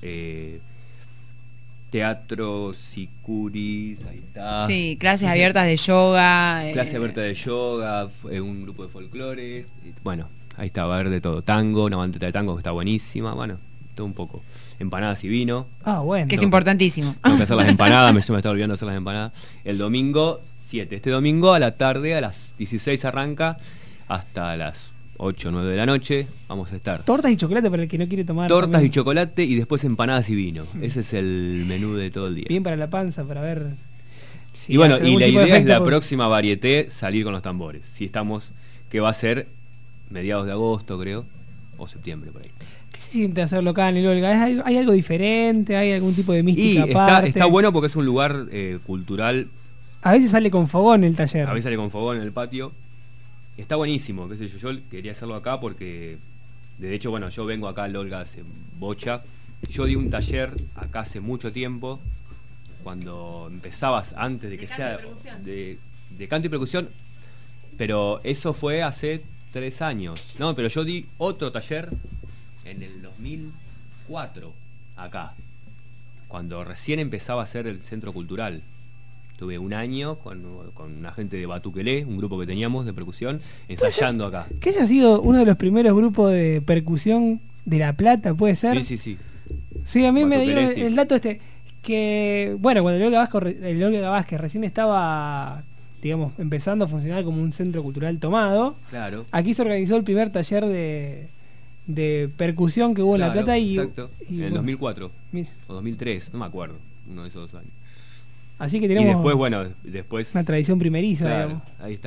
teatro, sicuris, ahí está. Sí, clases abiertas de yoga. Clases abiertas de yoga, un grupo de folclore, bueno, ahí está, va a haber de todo. Tango, una bandeta de tango que está buenísima, bueno, todo un poco. Empanadas y vino. Ah, bueno. Que es importantísimo. Tengo que hacer las empanadas, yo me estaba olvidando de hacer las empanadas. El domingo 7, este domingo a la tarde, a las 16 arranca, hasta las 8 o 9 de la noche, vamos a estar. Tortas y chocolate para el que no quiere tomar. Tortas también. Y chocolate y después empanadas y vino. Ese es el menú de todo el día. Bien para la panza, para ver. Si y bueno, y la idea es la por... próxima varieté salir con los tambores. Si estamos, que va a ser mediados de agosto, creo, o septiembre por ahí. ¿Qué se siente hacerlo acá en el Olga? ¿Hay algo diferente? ¿Hay algún tipo de mística y aparte? Está bueno porque es un lugar cultural. A veces sale con fogón el taller. A veces sale con fogón en el patio. Está buenísimo, qué sé yo quería hacerlo acá porque, de hecho, bueno, yo vengo acá al Olga hace bocha. Yo di un taller acá hace mucho tiempo, cuando empezabas, antes de que sea de canto y percusión, pero eso fue hace 3 años. No, pero yo di otro taller en el 2004 acá, cuando recién empezaba a ser el centro cultural. Tuve un año con una gente de Batuquelé, un grupo que teníamos de percusión, ensayando acá. Que haya sido uno de los primeros grupos de percusión de La Plata, ¿puede ser? Sí. Sí, a mí Batuquelé, me dieron sí. el dato que, bueno, cuando el Olga Vázquez recién estaba, digamos, empezando a funcionar como un centro cultural tomado, claro. Aquí se organizó el primer taller de percusión que hubo en La Plata y... Exacto, y en el bueno, 2004 o 2003, no me acuerdo, uno de esos 2 años. Así que tenemos y después, bueno, una tradición primeriza, claro, digamos. ahí está.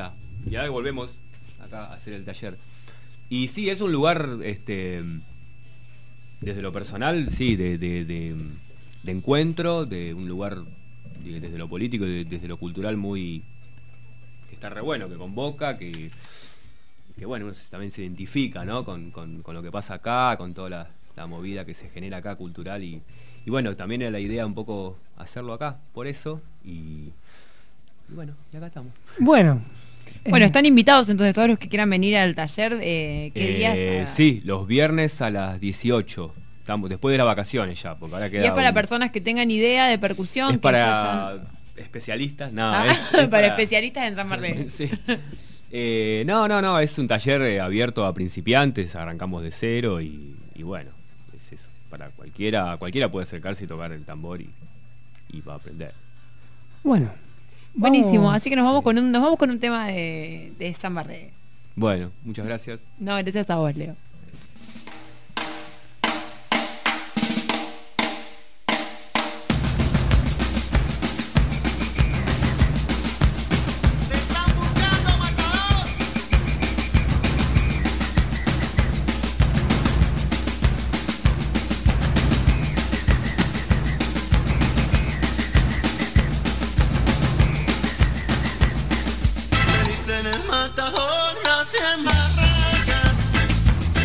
Y ahora volvemos acá a hacer el taller. Y sí, es un lugar, desde lo personal, sí, de encuentro, de un lugar desde lo político, desde lo cultural muy... que está re bueno, que convoca, que bueno, uno también se identifica, ¿no? con lo que pasa acá, con toda la movida que se genera acá cultural y bueno, también era la idea un poco hacerlo acá, por eso, y bueno, y acá estamos. Bueno, están invitados entonces todos los que quieran venir al taller. ¿Qué días? Sí, los viernes a las 18. Estamos después de las vacaciones ya, porque ahora queda. Y es para personas que tengan idea de percusión. Es para especialistas, es para especialistas en San Martín. Sí. No, es un taller abierto a principiantes, arrancamos de cero y bueno, es eso. Para cualquiera puede acercarse y tocar el tambor y va a aprender. Bueno. Buenísimo, así que nos vamos con un tema de San Martín. Bueno, muchas gracias. No, gracias a vos, Leo. En el matador nacen barracas,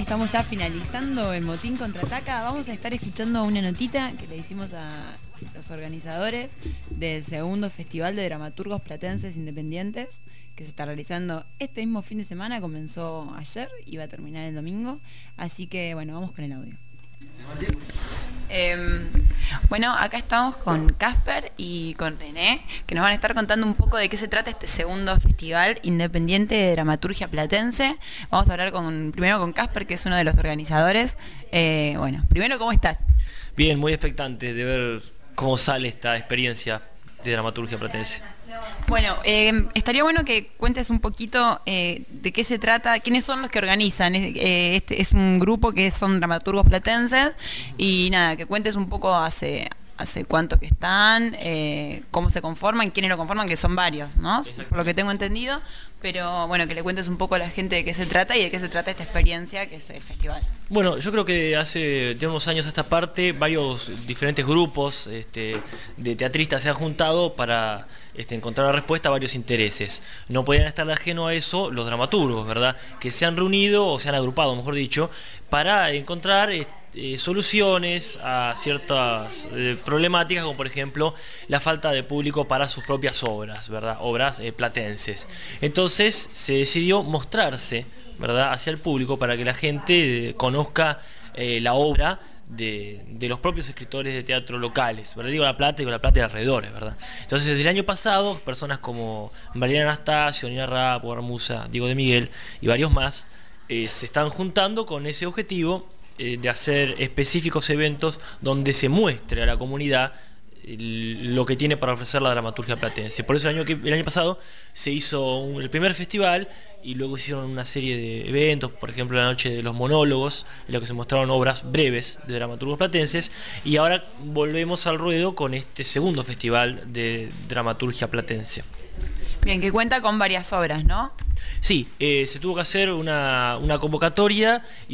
estamos ya finalizando el Motín Contraataca. Vamos a estar escuchando una notita que le hicimos a los organizadores del segundo Festival de Dramaturgos Platenses Independientes, que se está realizando este mismo fin de semana. Comenzó ayer y va a terminar el domingo. Así que, bueno, vamos con el audio. Bueno, acá estamos con Casper y con René, que nos van a estar contando un poco de qué se trata este segundo Festival Independiente de Dramaturgia Platense. Vamos a hablar primero con Casper, que es uno de los organizadores. Bueno, primero, ¿cómo estás? Bien, muy expectante de ver cómo sale esta experiencia de dramaturgia platense. Bueno, estaría bueno que cuentes un poquito de qué se trata, quiénes son los que organizan. Este es un grupo que son dramaturgos platenses y nada, que cuentes un poco hace cuánto que están, cómo se conforman, quiénes lo conforman, que son varios, ¿no? Por lo que tengo entendido, pero bueno, que le cuentes un poco a la gente de qué se trata y de qué se trata esta experiencia que es el festival. Bueno, yo creo que de unos años a esta parte varios diferentes grupos de teatristas se han juntado para encontrar la respuesta a varios intereses. No podían estar ajeno a eso los dramaturgos, ¿verdad? Que se han reunido o se han agrupado, mejor dicho, para encontrar soluciones a ciertas problemáticas, como por ejemplo la falta de público para sus propias obras, ¿verdad? Obras platenses. Entonces se decidió mostrarse, ¿verdad?, hacia el público para que la gente conozca la obra de los propios escritores de teatro locales, ¿verdad? Digo La Plata y La Plata y alrededores, ¿verdad? Entonces desde el año pasado personas como Mariana Anastasio, Nina Rapp, Armusa, Diego de Miguel y varios más se están juntando con ese objetivo de hacer específicos eventos donde se muestre a la comunidad lo que tiene para ofrecer la dramaturgia platense. Por eso el año pasado se hizo el primer festival y luego hicieron una serie de eventos, por ejemplo la noche de los monólogos, en la que se mostraron obras breves de dramaturgos platenses, y ahora volvemos al ruedo con este segundo festival de dramaturgia platense. Bien, que cuenta con varias obras, ¿no? Sí, se tuvo que hacer una convocatoria y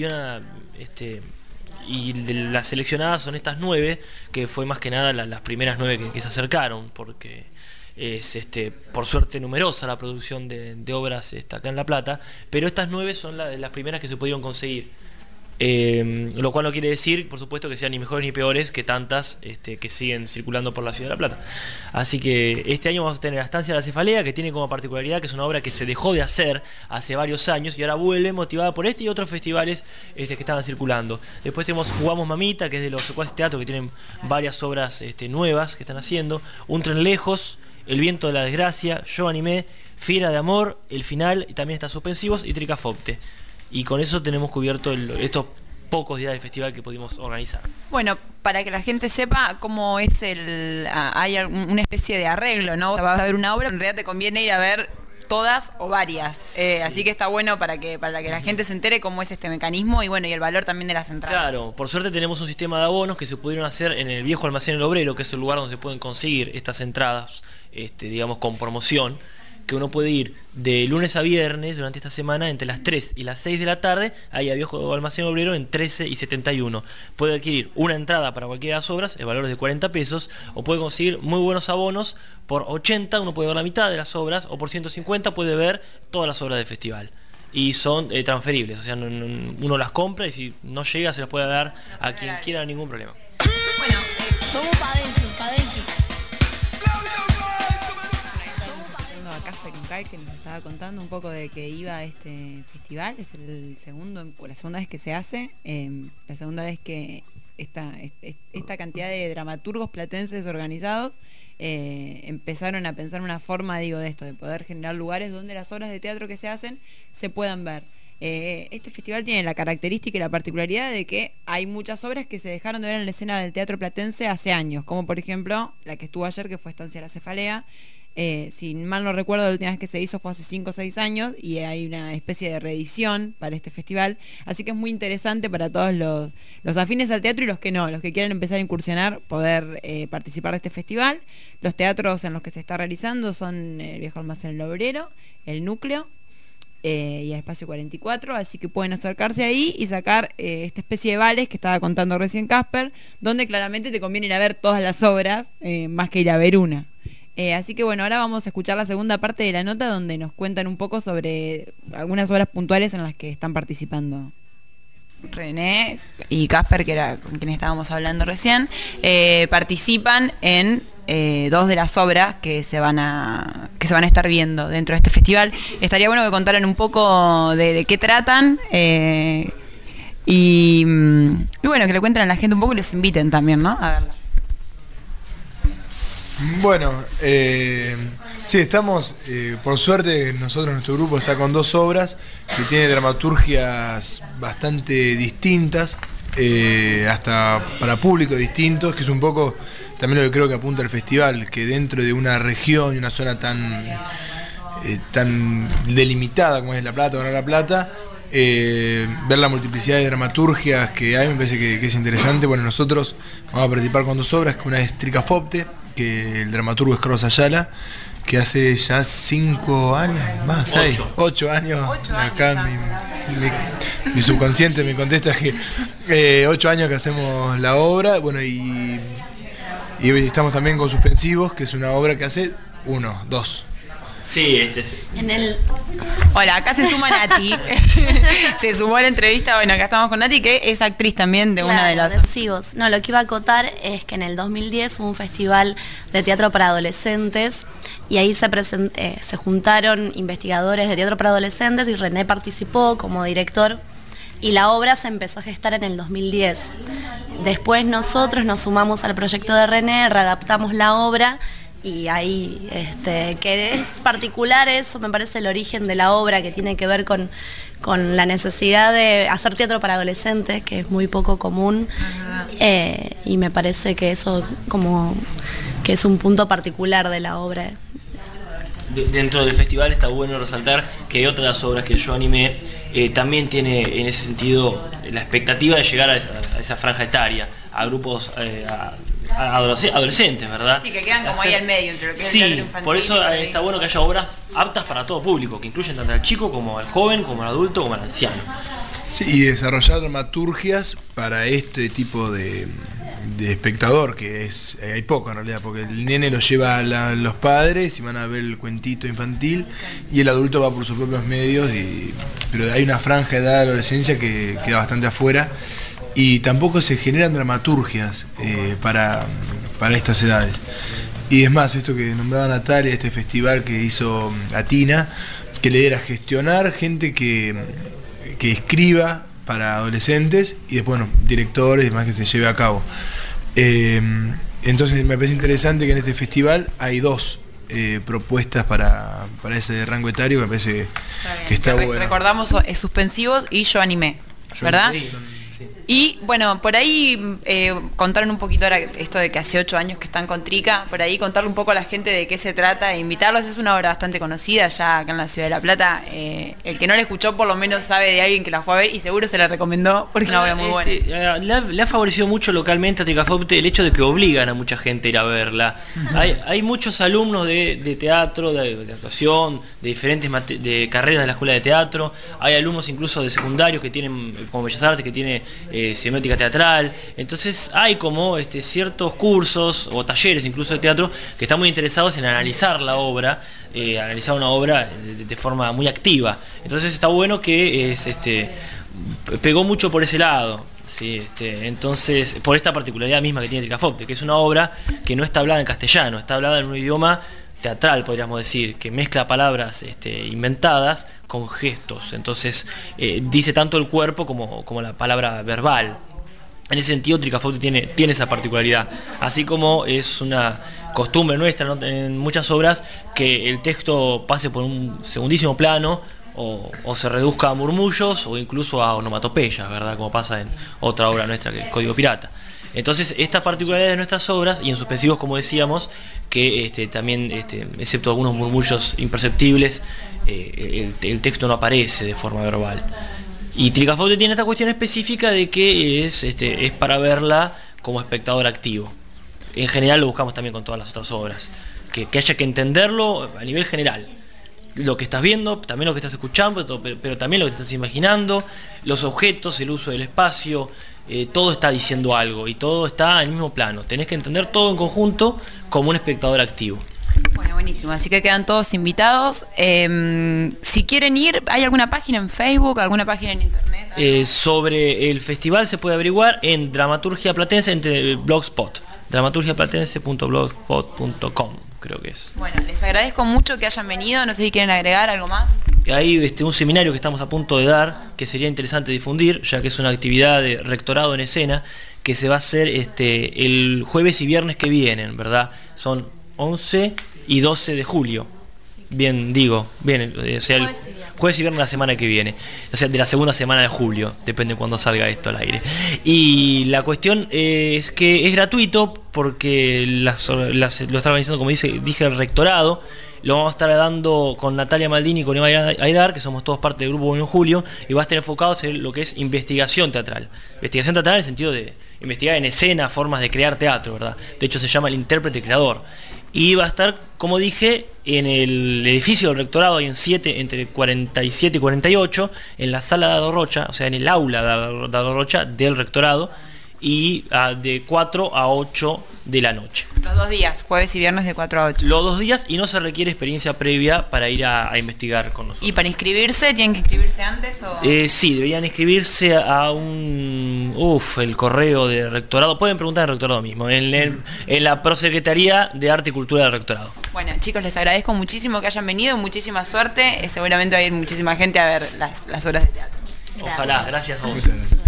y las seleccionadas son estas 9, que fue más que nada las primeras 9 que se acercaron, porque es por suerte numerosa la producción de obras acá en La Plata, pero estas 9 son las primeras que se pudieron conseguir. Lo cual no quiere decir, por supuesto, que sean ni mejores ni peores que tantas que siguen circulando por la ciudad de La Plata. Así que este año vamos a tener La Estancia de la Cefalea, que tiene como particularidad que es una obra que se dejó de hacer hace varios años y ahora vuelve motivada por y otros festivales que estaban circulando. Después tenemos Jugamos Mamita, que es de los Secuaces Teatro, que tienen varias obras nuevas que están haciendo. Un Tren Lejos, El Viento de la Desgracia, Yo Animé, Fiera de Amor, El Final, y también está Suspensivos y Tricafopte. Y con eso tenemos cubierto estos pocos días de festival que pudimos organizar. Bueno, para que la gente sepa cómo es hay una especie de arreglo, ¿no? Va a haber una obra, en realidad te conviene ir a ver todas o varias. Sí. Así que está bueno para que la gente se entere cómo es este mecanismo y bueno, y el valor también de las entradas. Claro, por suerte tenemos un sistema de abonos que se pudieron hacer en el viejo almacén El Obrero, que es el lugar donde se pueden conseguir estas entradas, digamos, con promoción, que uno puede ir de lunes a viernes durante esta semana entre las 3 y las 6 de la tarde, ahí a Viejo Almacén Obrero en 13 y 71. Puede adquirir una entrada para cualquiera de las obras, el valor es de 40 pesos, o puede conseguir muy buenos abonos por 80, uno puede ver la mitad de las obras, o por 150 puede ver todas las obras del festival. Y son transferibles, o sea, uno las compra y si no llega se las puede dar a quien quiera, ningún problema. Bueno, vamos para adentro, para adentro. A Casper Uncay, que nos estaba contando un poco de que iba a este festival. Es la segunda vez que se hace, la segunda vez que esta cantidad de dramaturgos platenses organizados empezaron a pensar una forma, de esto, de poder generar lugares donde las obras de teatro que se hacen se puedan ver. Este festival tiene la característica y la particularidad de que hay muchas obras que se dejaron de ver en la escena del teatro platense hace años, como por ejemplo la que estuvo ayer, que fue Estancia de la Cefalea. Si mal no recuerdo, la última vez que se hizo fue hace 5 o 6 años y hay una especie de reedición para este festival, así que es muy interesante para todos los afines al teatro y los que no, los que quieran empezar a incursionar, poder participar de este festival. Los teatros en los que se está realizando son el Viejo Almacén El Obrero, el Núcleo y el Espacio 44, así que pueden acercarse ahí y sacar esta especie de vales que estaba contando recién Casper, donde claramente te conviene ir a ver todas las obras más que ir a ver una. Así que bueno, ahora vamos a escuchar la segunda parte de la nota donde nos cuentan un poco sobre algunas obras puntuales en las que están participando. René y Casper, que era con quien estábamos hablando recién, participan en 2 de las obras que se van a estar viendo dentro de este festival. Estaría bueno que contaran un poco de qué tratan y bueno, que le cuenten a la gente un poco y los inviten también, ¿no? A verlas. Bueno, sí, estamos, por suerte nuestro grupo está con 2 obras que tienen dramaturgias bastante distintas, hasta para públicos distintos, que es un poco también lo que creo que apunta el festival, que dentro de una región y una zona tan delimitada como es La Plata o no La Plata, ver la multiplicidad de dramaturgias que hay me parece que es interesante. Bueno, nosotros vamos a participar con 2 obras, que una es Tricafopte, que el dramaturgo es Carlos Ayala, que hace ya 5 años, más 6, 8 años, acá mi subconsciente me contesta que 8 años que hacemos la obra. Bueno, y estamos también con Suspensivos, que es una obra que hace 1, 2. Sí, Hola, acá se suma Nati. Se sumó a la entrevista. Bueno, acá estamos con Nati, que es actriz también de una de las... Suspensivos. No, lo que iba a acotar es que en el 2010 hubo un festival de teatro para adolescentes y ahí se juntaron investigadores de teatro para adolescentes y René participó como director y la obra se empezó a gestar en el 2010. Después nosotros nos sumamos al proyecto de René, readaptamos la obra y ahí, que es particular eso, me parece el origen de la obra, que tiene que ver con la necesidad de hacer teatro para adolescentes, que es muy poco común, y me parece que eso como que es un punto particular de la obra. Dentro del festival está bueno resaltar que hay otras obras que yo animé, también tiene en ese sentido la expectativa de llegar a esa franja etaria, a grupos... adolescentes, ¿verdad? Sí, que quedan como ahí al medio entre lo que es sí, el teatro infantil. Por eso está bueno que haya obras aptas para todo público, que incluyen tanto al chico como al joven, como al adulto, como al anciano. Sí, y desarrollar dramaturgias para este tipo de espectador, que hay poco en realidad, porque el nene lo lleva a los padres y van a ver el cuentito infantil y el adulto va por sus propios medios, pero hay una franja de edad de adolescencia que queda bastante afuera. Y tampoco se generan dramaturgias para estas edades. Y es más, esto que nombraba Natalia, este festival que hizo Atina, que le era gestionar gente que escriba para adolescentes y después, bueno, directores y demás que se lleve a cabo. Entonces me parece interesante que en este festival hay 2 propuestas para ese rango etario, me parece que está bueno. Recordamos Suspensivos y Yo Animé, ¿verdad? Sí. Y bueno, por ahí contaron un poquito ahora esto de que hace 8 años que están con Trica, por ahí contarle un poco a la gente de qué se trata e invitarlos. Es una obra bastante conocida ya acá en la Ciudad de La Plata. El que no la escuchó por lo menos sabe de alguien que la fue a ver y seguro se la recomendó porque es una obra muy buena. Le ha favorecido mucho localmente a Tricafopte el hecho de que obligan a mucha gente a ir a verla. Hay muchos alumnos de teatro, de actuación, de diferentes de carreras de la escuela de teatro. Hay alumnos incluso de secundarios que tienen, como Bellas Artes, que tiene semiótica teatral. Entonces hay como ciertos cursos o talleres incluso de teatro que están muy interesados en analizar la obra, analizar una obra de forma muy activa. Entonces está bueno que pegó mucho por ese lado. Sí, entonces, por esta particularidad misma que tiene Tricafopte, que es una obra que no está hablada en castellano, está hablada en un idioma teatral, podríamos decir, que mezcla palabras inventadas con gestos. Entonces dice tanto el cuerpo como la palabra verbal. En ese sentido Tricafopte tiene esa particularidad, así como es una costumbre nuestra, ¿no?, en muchas obras que el texto pase por un segundísimo plano o se reduzca a murmullos o incluso a onomatopeyas, ¿verdad?, como pasa en otra obra nuestra que es Código Pirata. Entonces, esta particularidad de nuestras obras, y en Suspensivos, como decíamos, que también, excepto algunos murmullos imperceptibles, el texto no aparece de forma verbal. Y Tricafopte tiene esta cuestión específica de que es para verla como espectador activo. En general lo buscamos también con todas las otras obras, que haya que entenderlo a nivel general. Lo que estás viendo, también lo que estás escuchando, pero también lo que te estás imaginando, los objetos, el uso del espacio, todo está diciendo algo y todo está en el mismo plano. Tenés que entender todo en conjunto como un espectador activo. Bueno, buenísimo. Así que quedan todos invitados. Si quieren ir, ¿hay alguna página en Facebook, alguna página en internet? Sobre el festival se puede averiguar en Dramaturgia Platense, entre Blogspot. dramaturgiaplatense.blogspot.com, creo que es. Bueno, les agradezco mucho que hayan venido. No sé si quieren agregar algo más. Hay un seminario que estamos a punto de dar, que sería interesante difundir, ya que es una actividad de rectorado en escena, que se va a hacer el jueves y viernes que vienen, ¿verdad? Son 11 y 12 de julio. Bien, digo, bien, o sea, el jueves y viernes de la semana que viene, o sea, de la segunda semana de julio, depende de cuándo salga esto al aire. Y la cuestión es que es gratuito porque lo está organizando, como dije, el rectorado. Lo vamos a estar dando con Natalia Maldini y con Eva Aidar, que somos todos parte del grupo Bueno Julio, y va a estar enfocado en lo que es investigación teatral. Investigación teatral en el sentido de investigar en escena formas de crear teatro, ¿verdad? De hecho se llama el intérprete creador. Y va a estar, como dije, en el edificio del rectorado, ahí entre 47 y 48, en la sala de Dado Rocha, o sea, en el aula de Dado Rocha del rectorado, y de 4 a 8 de la noche. Los 2 días, jueves y viernes de 4 a 8. Los 2 días, y no se requiere experiencia previa para ir a investigar con nosotros. ¿Y para inscribirse, tienen que inscribirse antes o...? Sí, deberían inscribirse a el correo de rectorado. Pueden preguntar en el rectorado mismo, en la prosecretaría de Arte y Cultura del rectorado. Bueno, chicos, les agradezco muchísimo que hayan venido, muchísima suerte. Seguramente va a ir muchísima gente a ver las obras de teatro. Ojalá, gracias a vos.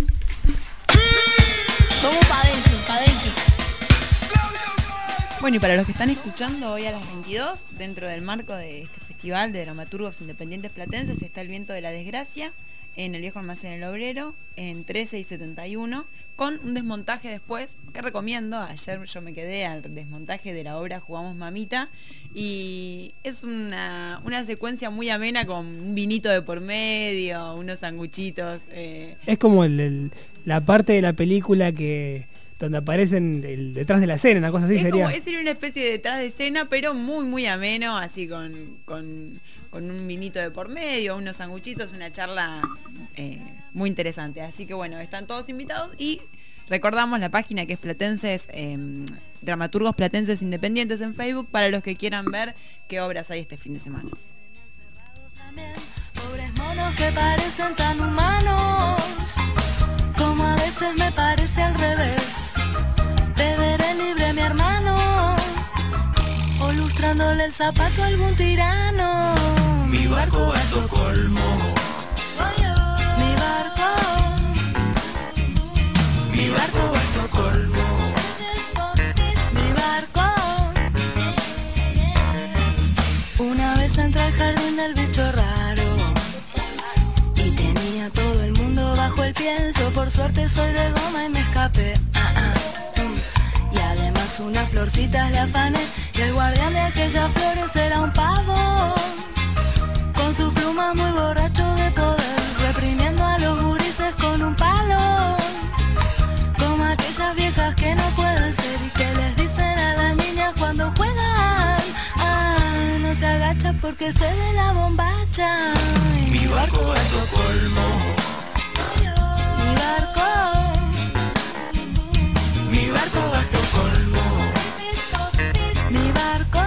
Vamos para adentro, para adentro. Bueno, y para los que están escuchando hoy a las 22, dentro del marco de este festival de dramaturgos independientes platenses, está El Viento de la Desgracia, en el Viejo Almacén El Obrero, en 13 y 71, con un desmontaje después, que recomiendo. Ayer yo me quedé al desmontaje de la obra Jugamos Mamita, y es una secuencia muy amena con un vinito de por medio, unos sanguchitos. Es como la parte de la película donde aparecen detrás de la escena, una cosa así sería. Sería una especie de detrás de escena, pero muy muy ameno, así con un vinito de por medio, unos sanguchitos, una charla muy interesante. Así que bueno, están todos invitados, y recordamos la página que es Platenses, Dramaturgos Platenses Independientes en Facebook, para los que quieran ver qué obras hay este fin de semana. Pobres monos que parecen tan humanos, como a veces me parece al revés. Beberé libre a mi hermano, o lustrándole el zapato a algún tirano. Mi barco va a Estocolmo. Mi barco va a Estocolmo. Mi barco. Una vez entré al jardín del bicho raro y tenía todo el mundo bajo el pie. Yo por suerte soy de goma y me escapé. Y además unas florcitas le afané, y el guardián de aquellas flores era un pavo, con su pluma muy borracho de poder, reprimiendo a los gurises con un palo, como aquellas viejas que no pueden ser y que les dicen a las niñas cuando juegan: no se agacha porque se ve la bombacha. Mi barco va a Estocolmo. Mi barco va a Estocolmo. Mi barco.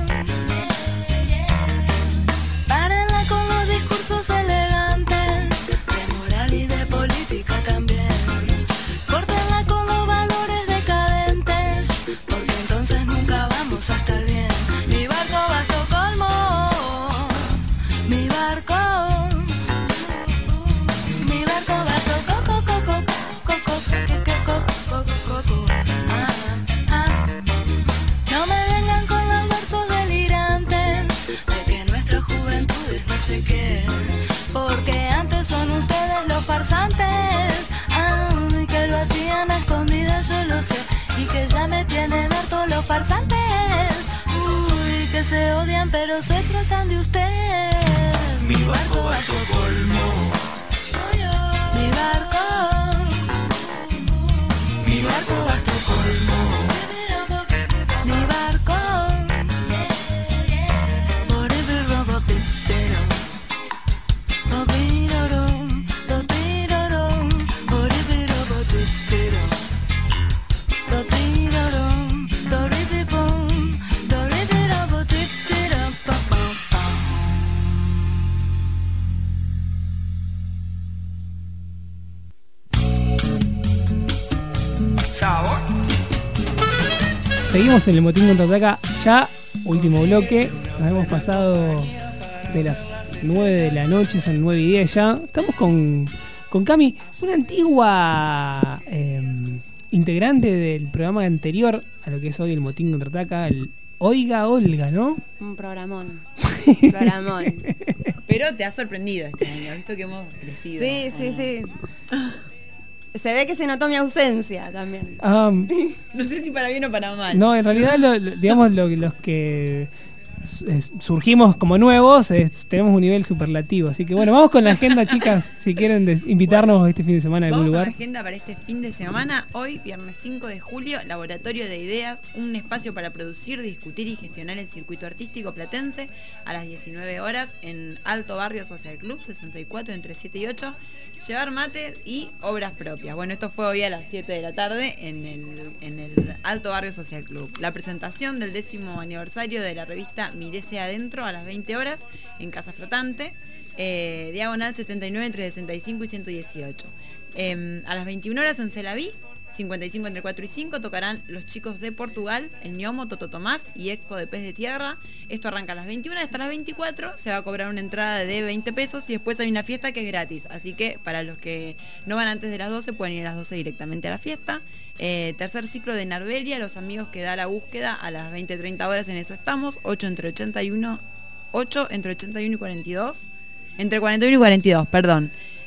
Párenla con los discursos elegantes, de moral y de política también. Córtenla con los valores decadentes, porque entonces nunca vamos a estar bien. Mi barco va a Estocolmo. Mi barco. Mi barco va a Estocolmo. No me vengan con los versos delirantes de que nuestra juventud es no sé qué, porque antes son ustedes los farsantes. Que lo hacían a escondidas, yo lo sé, y que ya me tienen harto los farsantes. Que se odian pero se tratan de usted. Mi barco va a Estocolmo. Mi barco. Mi barco va a Estocolmo. Mi barco. sabor. Seguimos en el Motín Contraataca, ya último bloque. Nos hemos pasado de las 9 de la noche, son 9:10 ya. Estamos con Cami, una antigua integrante del programa anterior a lo que es hoy el Motín Contraataca, el Oiga Olga, ¿no? Un programón. Programón. Pero te ha sorprendido este año, visto que hemos crecido. Sí. Se ve que se notó mi ausencia también. No sé si para bien o para mal. No, en realidad, los que surgimos como nuevos, tenemos un nivel superlativo. Así que bueno, vamos con la agenda, chicas, si quieren invitarnos este fin de semana a algún lugar. Vamos con la agenda para este fin de semana. Hoy, viernes 5 de julio, Laboratorio de Ideas, un espacio para producir, discutir y gestionar el circuito artístico platense a las 19 horas en Alto Barrio Social Club 64 entre 7 y 8. Llevar mates y obras propias. Bueno, esto fue hoy a las 7 de la tarde en el Alto Barrio Social Club. La presentación del 10º aniversario de la revista Mirese Adentro a las 20 horas en Casa Flotante, diagonal 79 entre 65 y 118. A las 21 horas en Celaví, 55 entre 4 y 5, tocarán Los Chicos de Portugal, El Ñomo, Toto Tomás y Expo de Pez de Tierra. Esto arranca a las 21, hasta las 24 se va a cobrar una entrada de 20 pesos y después hay una fiesta que es gratis. Así que para los que no van antes de las 12 pueden ir a las 12 directamente a la fiesta. Tercer ciclo de Narbelia, Los Amigos que da la búsqueda, a las 20:30 horas en eso estamos. 8 entre 81 y 42. Entre 41 y 42, perdón.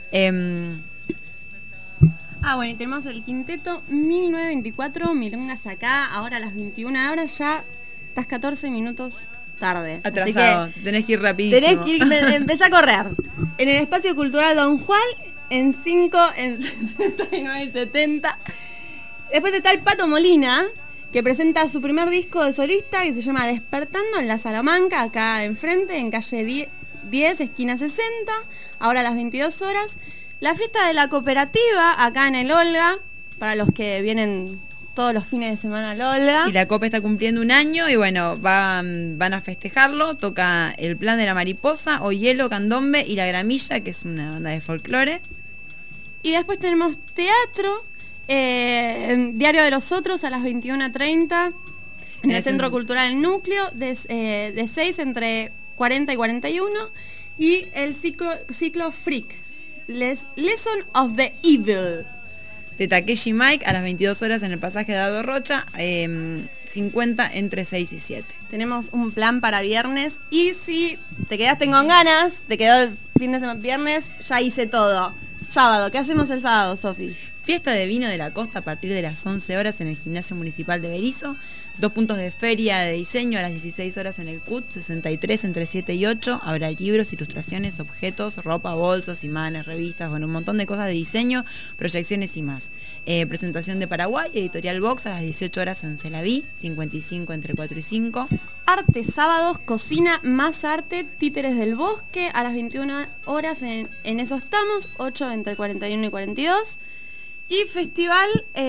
Bueno, y tenemos el quinteto 1924, Milongas acá, ahora a las 21 horas, ya estás 14 minutos tarde. Atrasado, así que tenés que ir rapidísimo. Tenés que ir, empezá a correr. En el Espacio Cultural Don Juan, en 5, en 69 y 70. Después está el Pato Molina, que presenta su primer disco de solista, que se llama Despertando, en la Salamanca, acá enfrente, en calle 10, esquina 60, ahora a las 22 horas. La fiesta de la cooperativa acá en el Olga, para los que vienen todos los fines de semana al Olga. Y la Copa está cumpliendo un año y bueno, van a festejarlo. Toca El Plan de la Mariposa, O Hielo, Candombe y La Gramilla, que es una banda de folclore. Y después tenemos teatro, Diario de los Otros a las 21:30 en el Centro Cultural El Núcleo, de 6 entre 40 y 41. Y el ciclo Freak, Lesson of the Evil, de Takeshi Mike a las 22 horas en el pasaje de Dado Rocha, 50 entre 6 y 7. Tenemos un plan para viernes y si te quedaste con ganas, te quedó el fin de semana, viernes, ya hice todo. Sábado, ¿qué hacemos el sábado, Sofi? Fiesta de vino de la costa a partir de las 11 horas en el Gimnasio Municipal de Berizo. 2 puntos de feria de diseño a las 16 horas en el CUT 63 entre 7 y 8. Habrá libros, ilustraciones, objetos, ropa, bolsos, imanes, revistas, bueno, un montón de cosas de diseño, proyecciones y más. Presentación de Paraguay, Editorial Box a las 18 horas en Celaví, 55 entre 4 y 5. Arte sábados, cocina más arte, Títeres del Bosque a las 21 horas en eso estamos, 8 entre 41 y 42. Y festival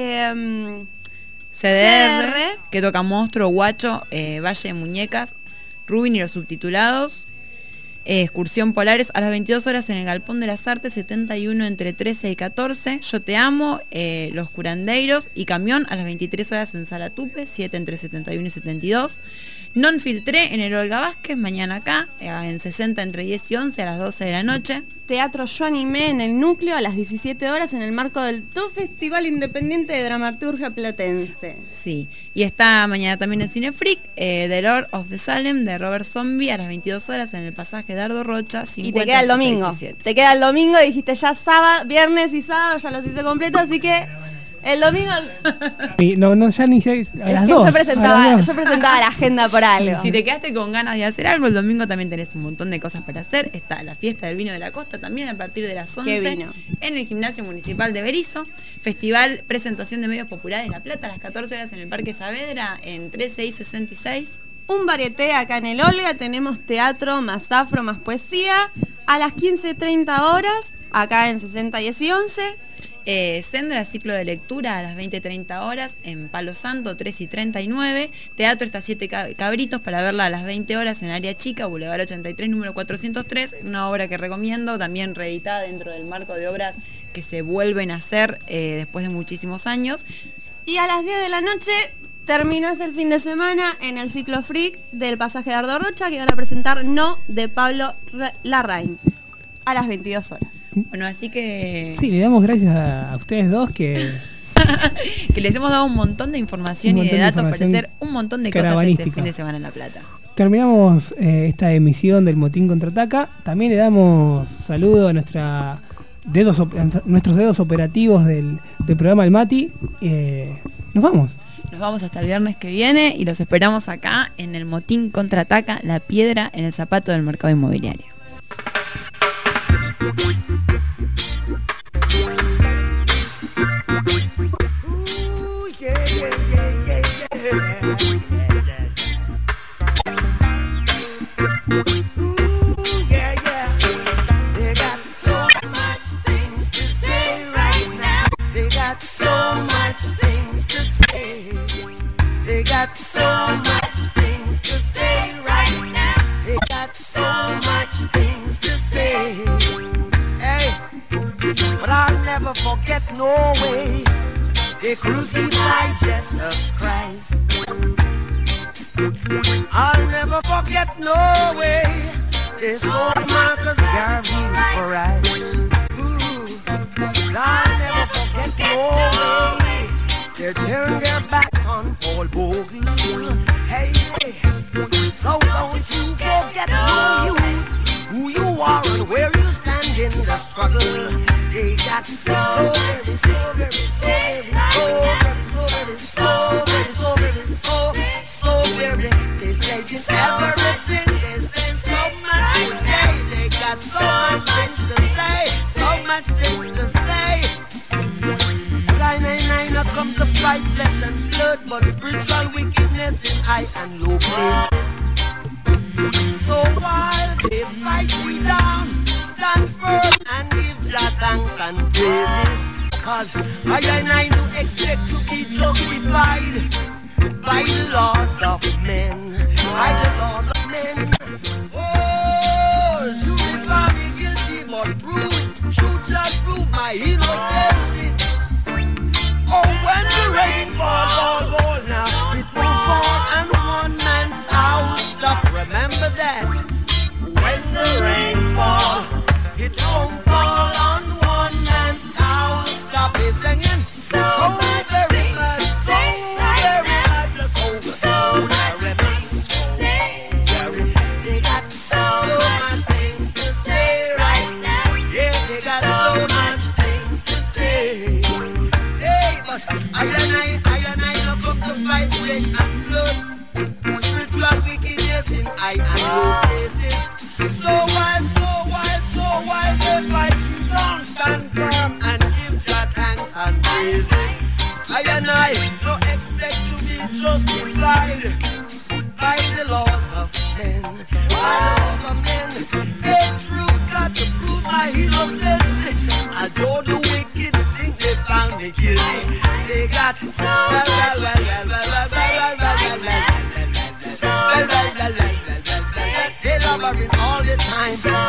CDR, que toca Monstruo, Guacho, Valle de Muñecas, Rubin y los subtitulados. Excursión Polares a las 22 horas en el Galpón de las Artes, 71 entre 13 y 14. Yo te amo, Los Curandeiros y Camión a las 23 horas en Sala Tupe, 7 entre 71 y 72. Non Filtré en el Olga Vázquez, mañana acá, en 60 entre 10 y 11 a las 12 de la noche. Teatro Yo Animé en el Núcleo a las 17 horas en el marco del TO Festival Independiente de Dramaturgia Platense. Sí, y está mañana también en Cine Freak, The Lord of the Salem de Robert Zombie a las 22 horas en el pasaje Dardo Rocha, 50. Y te queda el domingo. 17. Te queda el domingo, dijiste ya sábado, viernes y sábado, ya los hice completos, así que el domingo... No, ya ni sé, a las 2. Yo presentaba la agenda por algo. Si te quedaste con ganas de hacer algo, el domingo también tenés un montón de cosas para hacer. Está la fiesta del vino de la costa también a partir de las 11 en el Gimnasio Municipal de Berizo. Festival Presentación de Medios Populares La Plata a las 14 horas en el Parque Saavedra en 13 y 66. Un varieté acá en el Olga, tenemos teatro, más afro, más poesía. A las 15:30 horas, acá en 60 y 11. Sendra, ciclo de lectura a las 20:30 horas en Palo Santo, 3 y 39. Teatro está 7 cabritos para verla a las 20 horas en Área Chica, Boulevard 83, número 403. Una obra que recomiendo, también reeditada dentro del marco de obras que se vuelven a hacer después de muchísimos años. Y a las 10 de la noche terminás el fin de semana en el ciclo freak del pasaje de Ardo Rocha, que van a presentar No de Pablo Larraín a las 22 horas. Bueno, así que... Sí, le damos gracias a ustedes dos que les hemos dado un montón de información y de datos para hacer un montón de cosas este fin de semana en La Plata. Terminamos esta emisión del Motín Contraataca. También le damos saludo a nuestros dedos operativos del programa El Mati. Nos vamos. Nos vamos hasta el viernes que viene y los esperamos acá en el Motín Contraataca, la piedra en el zapato del mercado inmobiliario. So much things to say right now. They got so much things to say. Hey, but I'll never forget no way they crucified Jesus Christ. I'll never forget no way they sold Marcus Garvey for rice. I'll never forget no way they turned their backs on Paul Bogle. Hey, so don't you forget who you are and where you stand in the struggle. They got so very. They say everything. They say so much today. They got so much things to say. So much things to say. I come to fight flesh and blood, but spiritual wickedness in high and low places. So while they fight you down, stand firm and give Jah thanks and praises. Cause I do expect to be justified by the laws of men. By the laws of men. Oh, justify me guilty, but truth shall prove my innocence. Oh, when the rain fall now, it won't fall on one man's house. Stop, remember that. When the rain fall, it won't fall on one man's house. Stop it singing. So very much, so very much, so very much. They got so much things to say right now. Yeah, they got so much things to say. I and I have come to fight flesh and blood. Spiritual wickedness in high and low places. So while they fight you down, stand firm and give Jah thanks and praises. I and I don't expect to be justified by the laws of men. By the laws of men. A truth got to prove my innocence. I know the wicked think they found me guilty. They got elaborating all the time.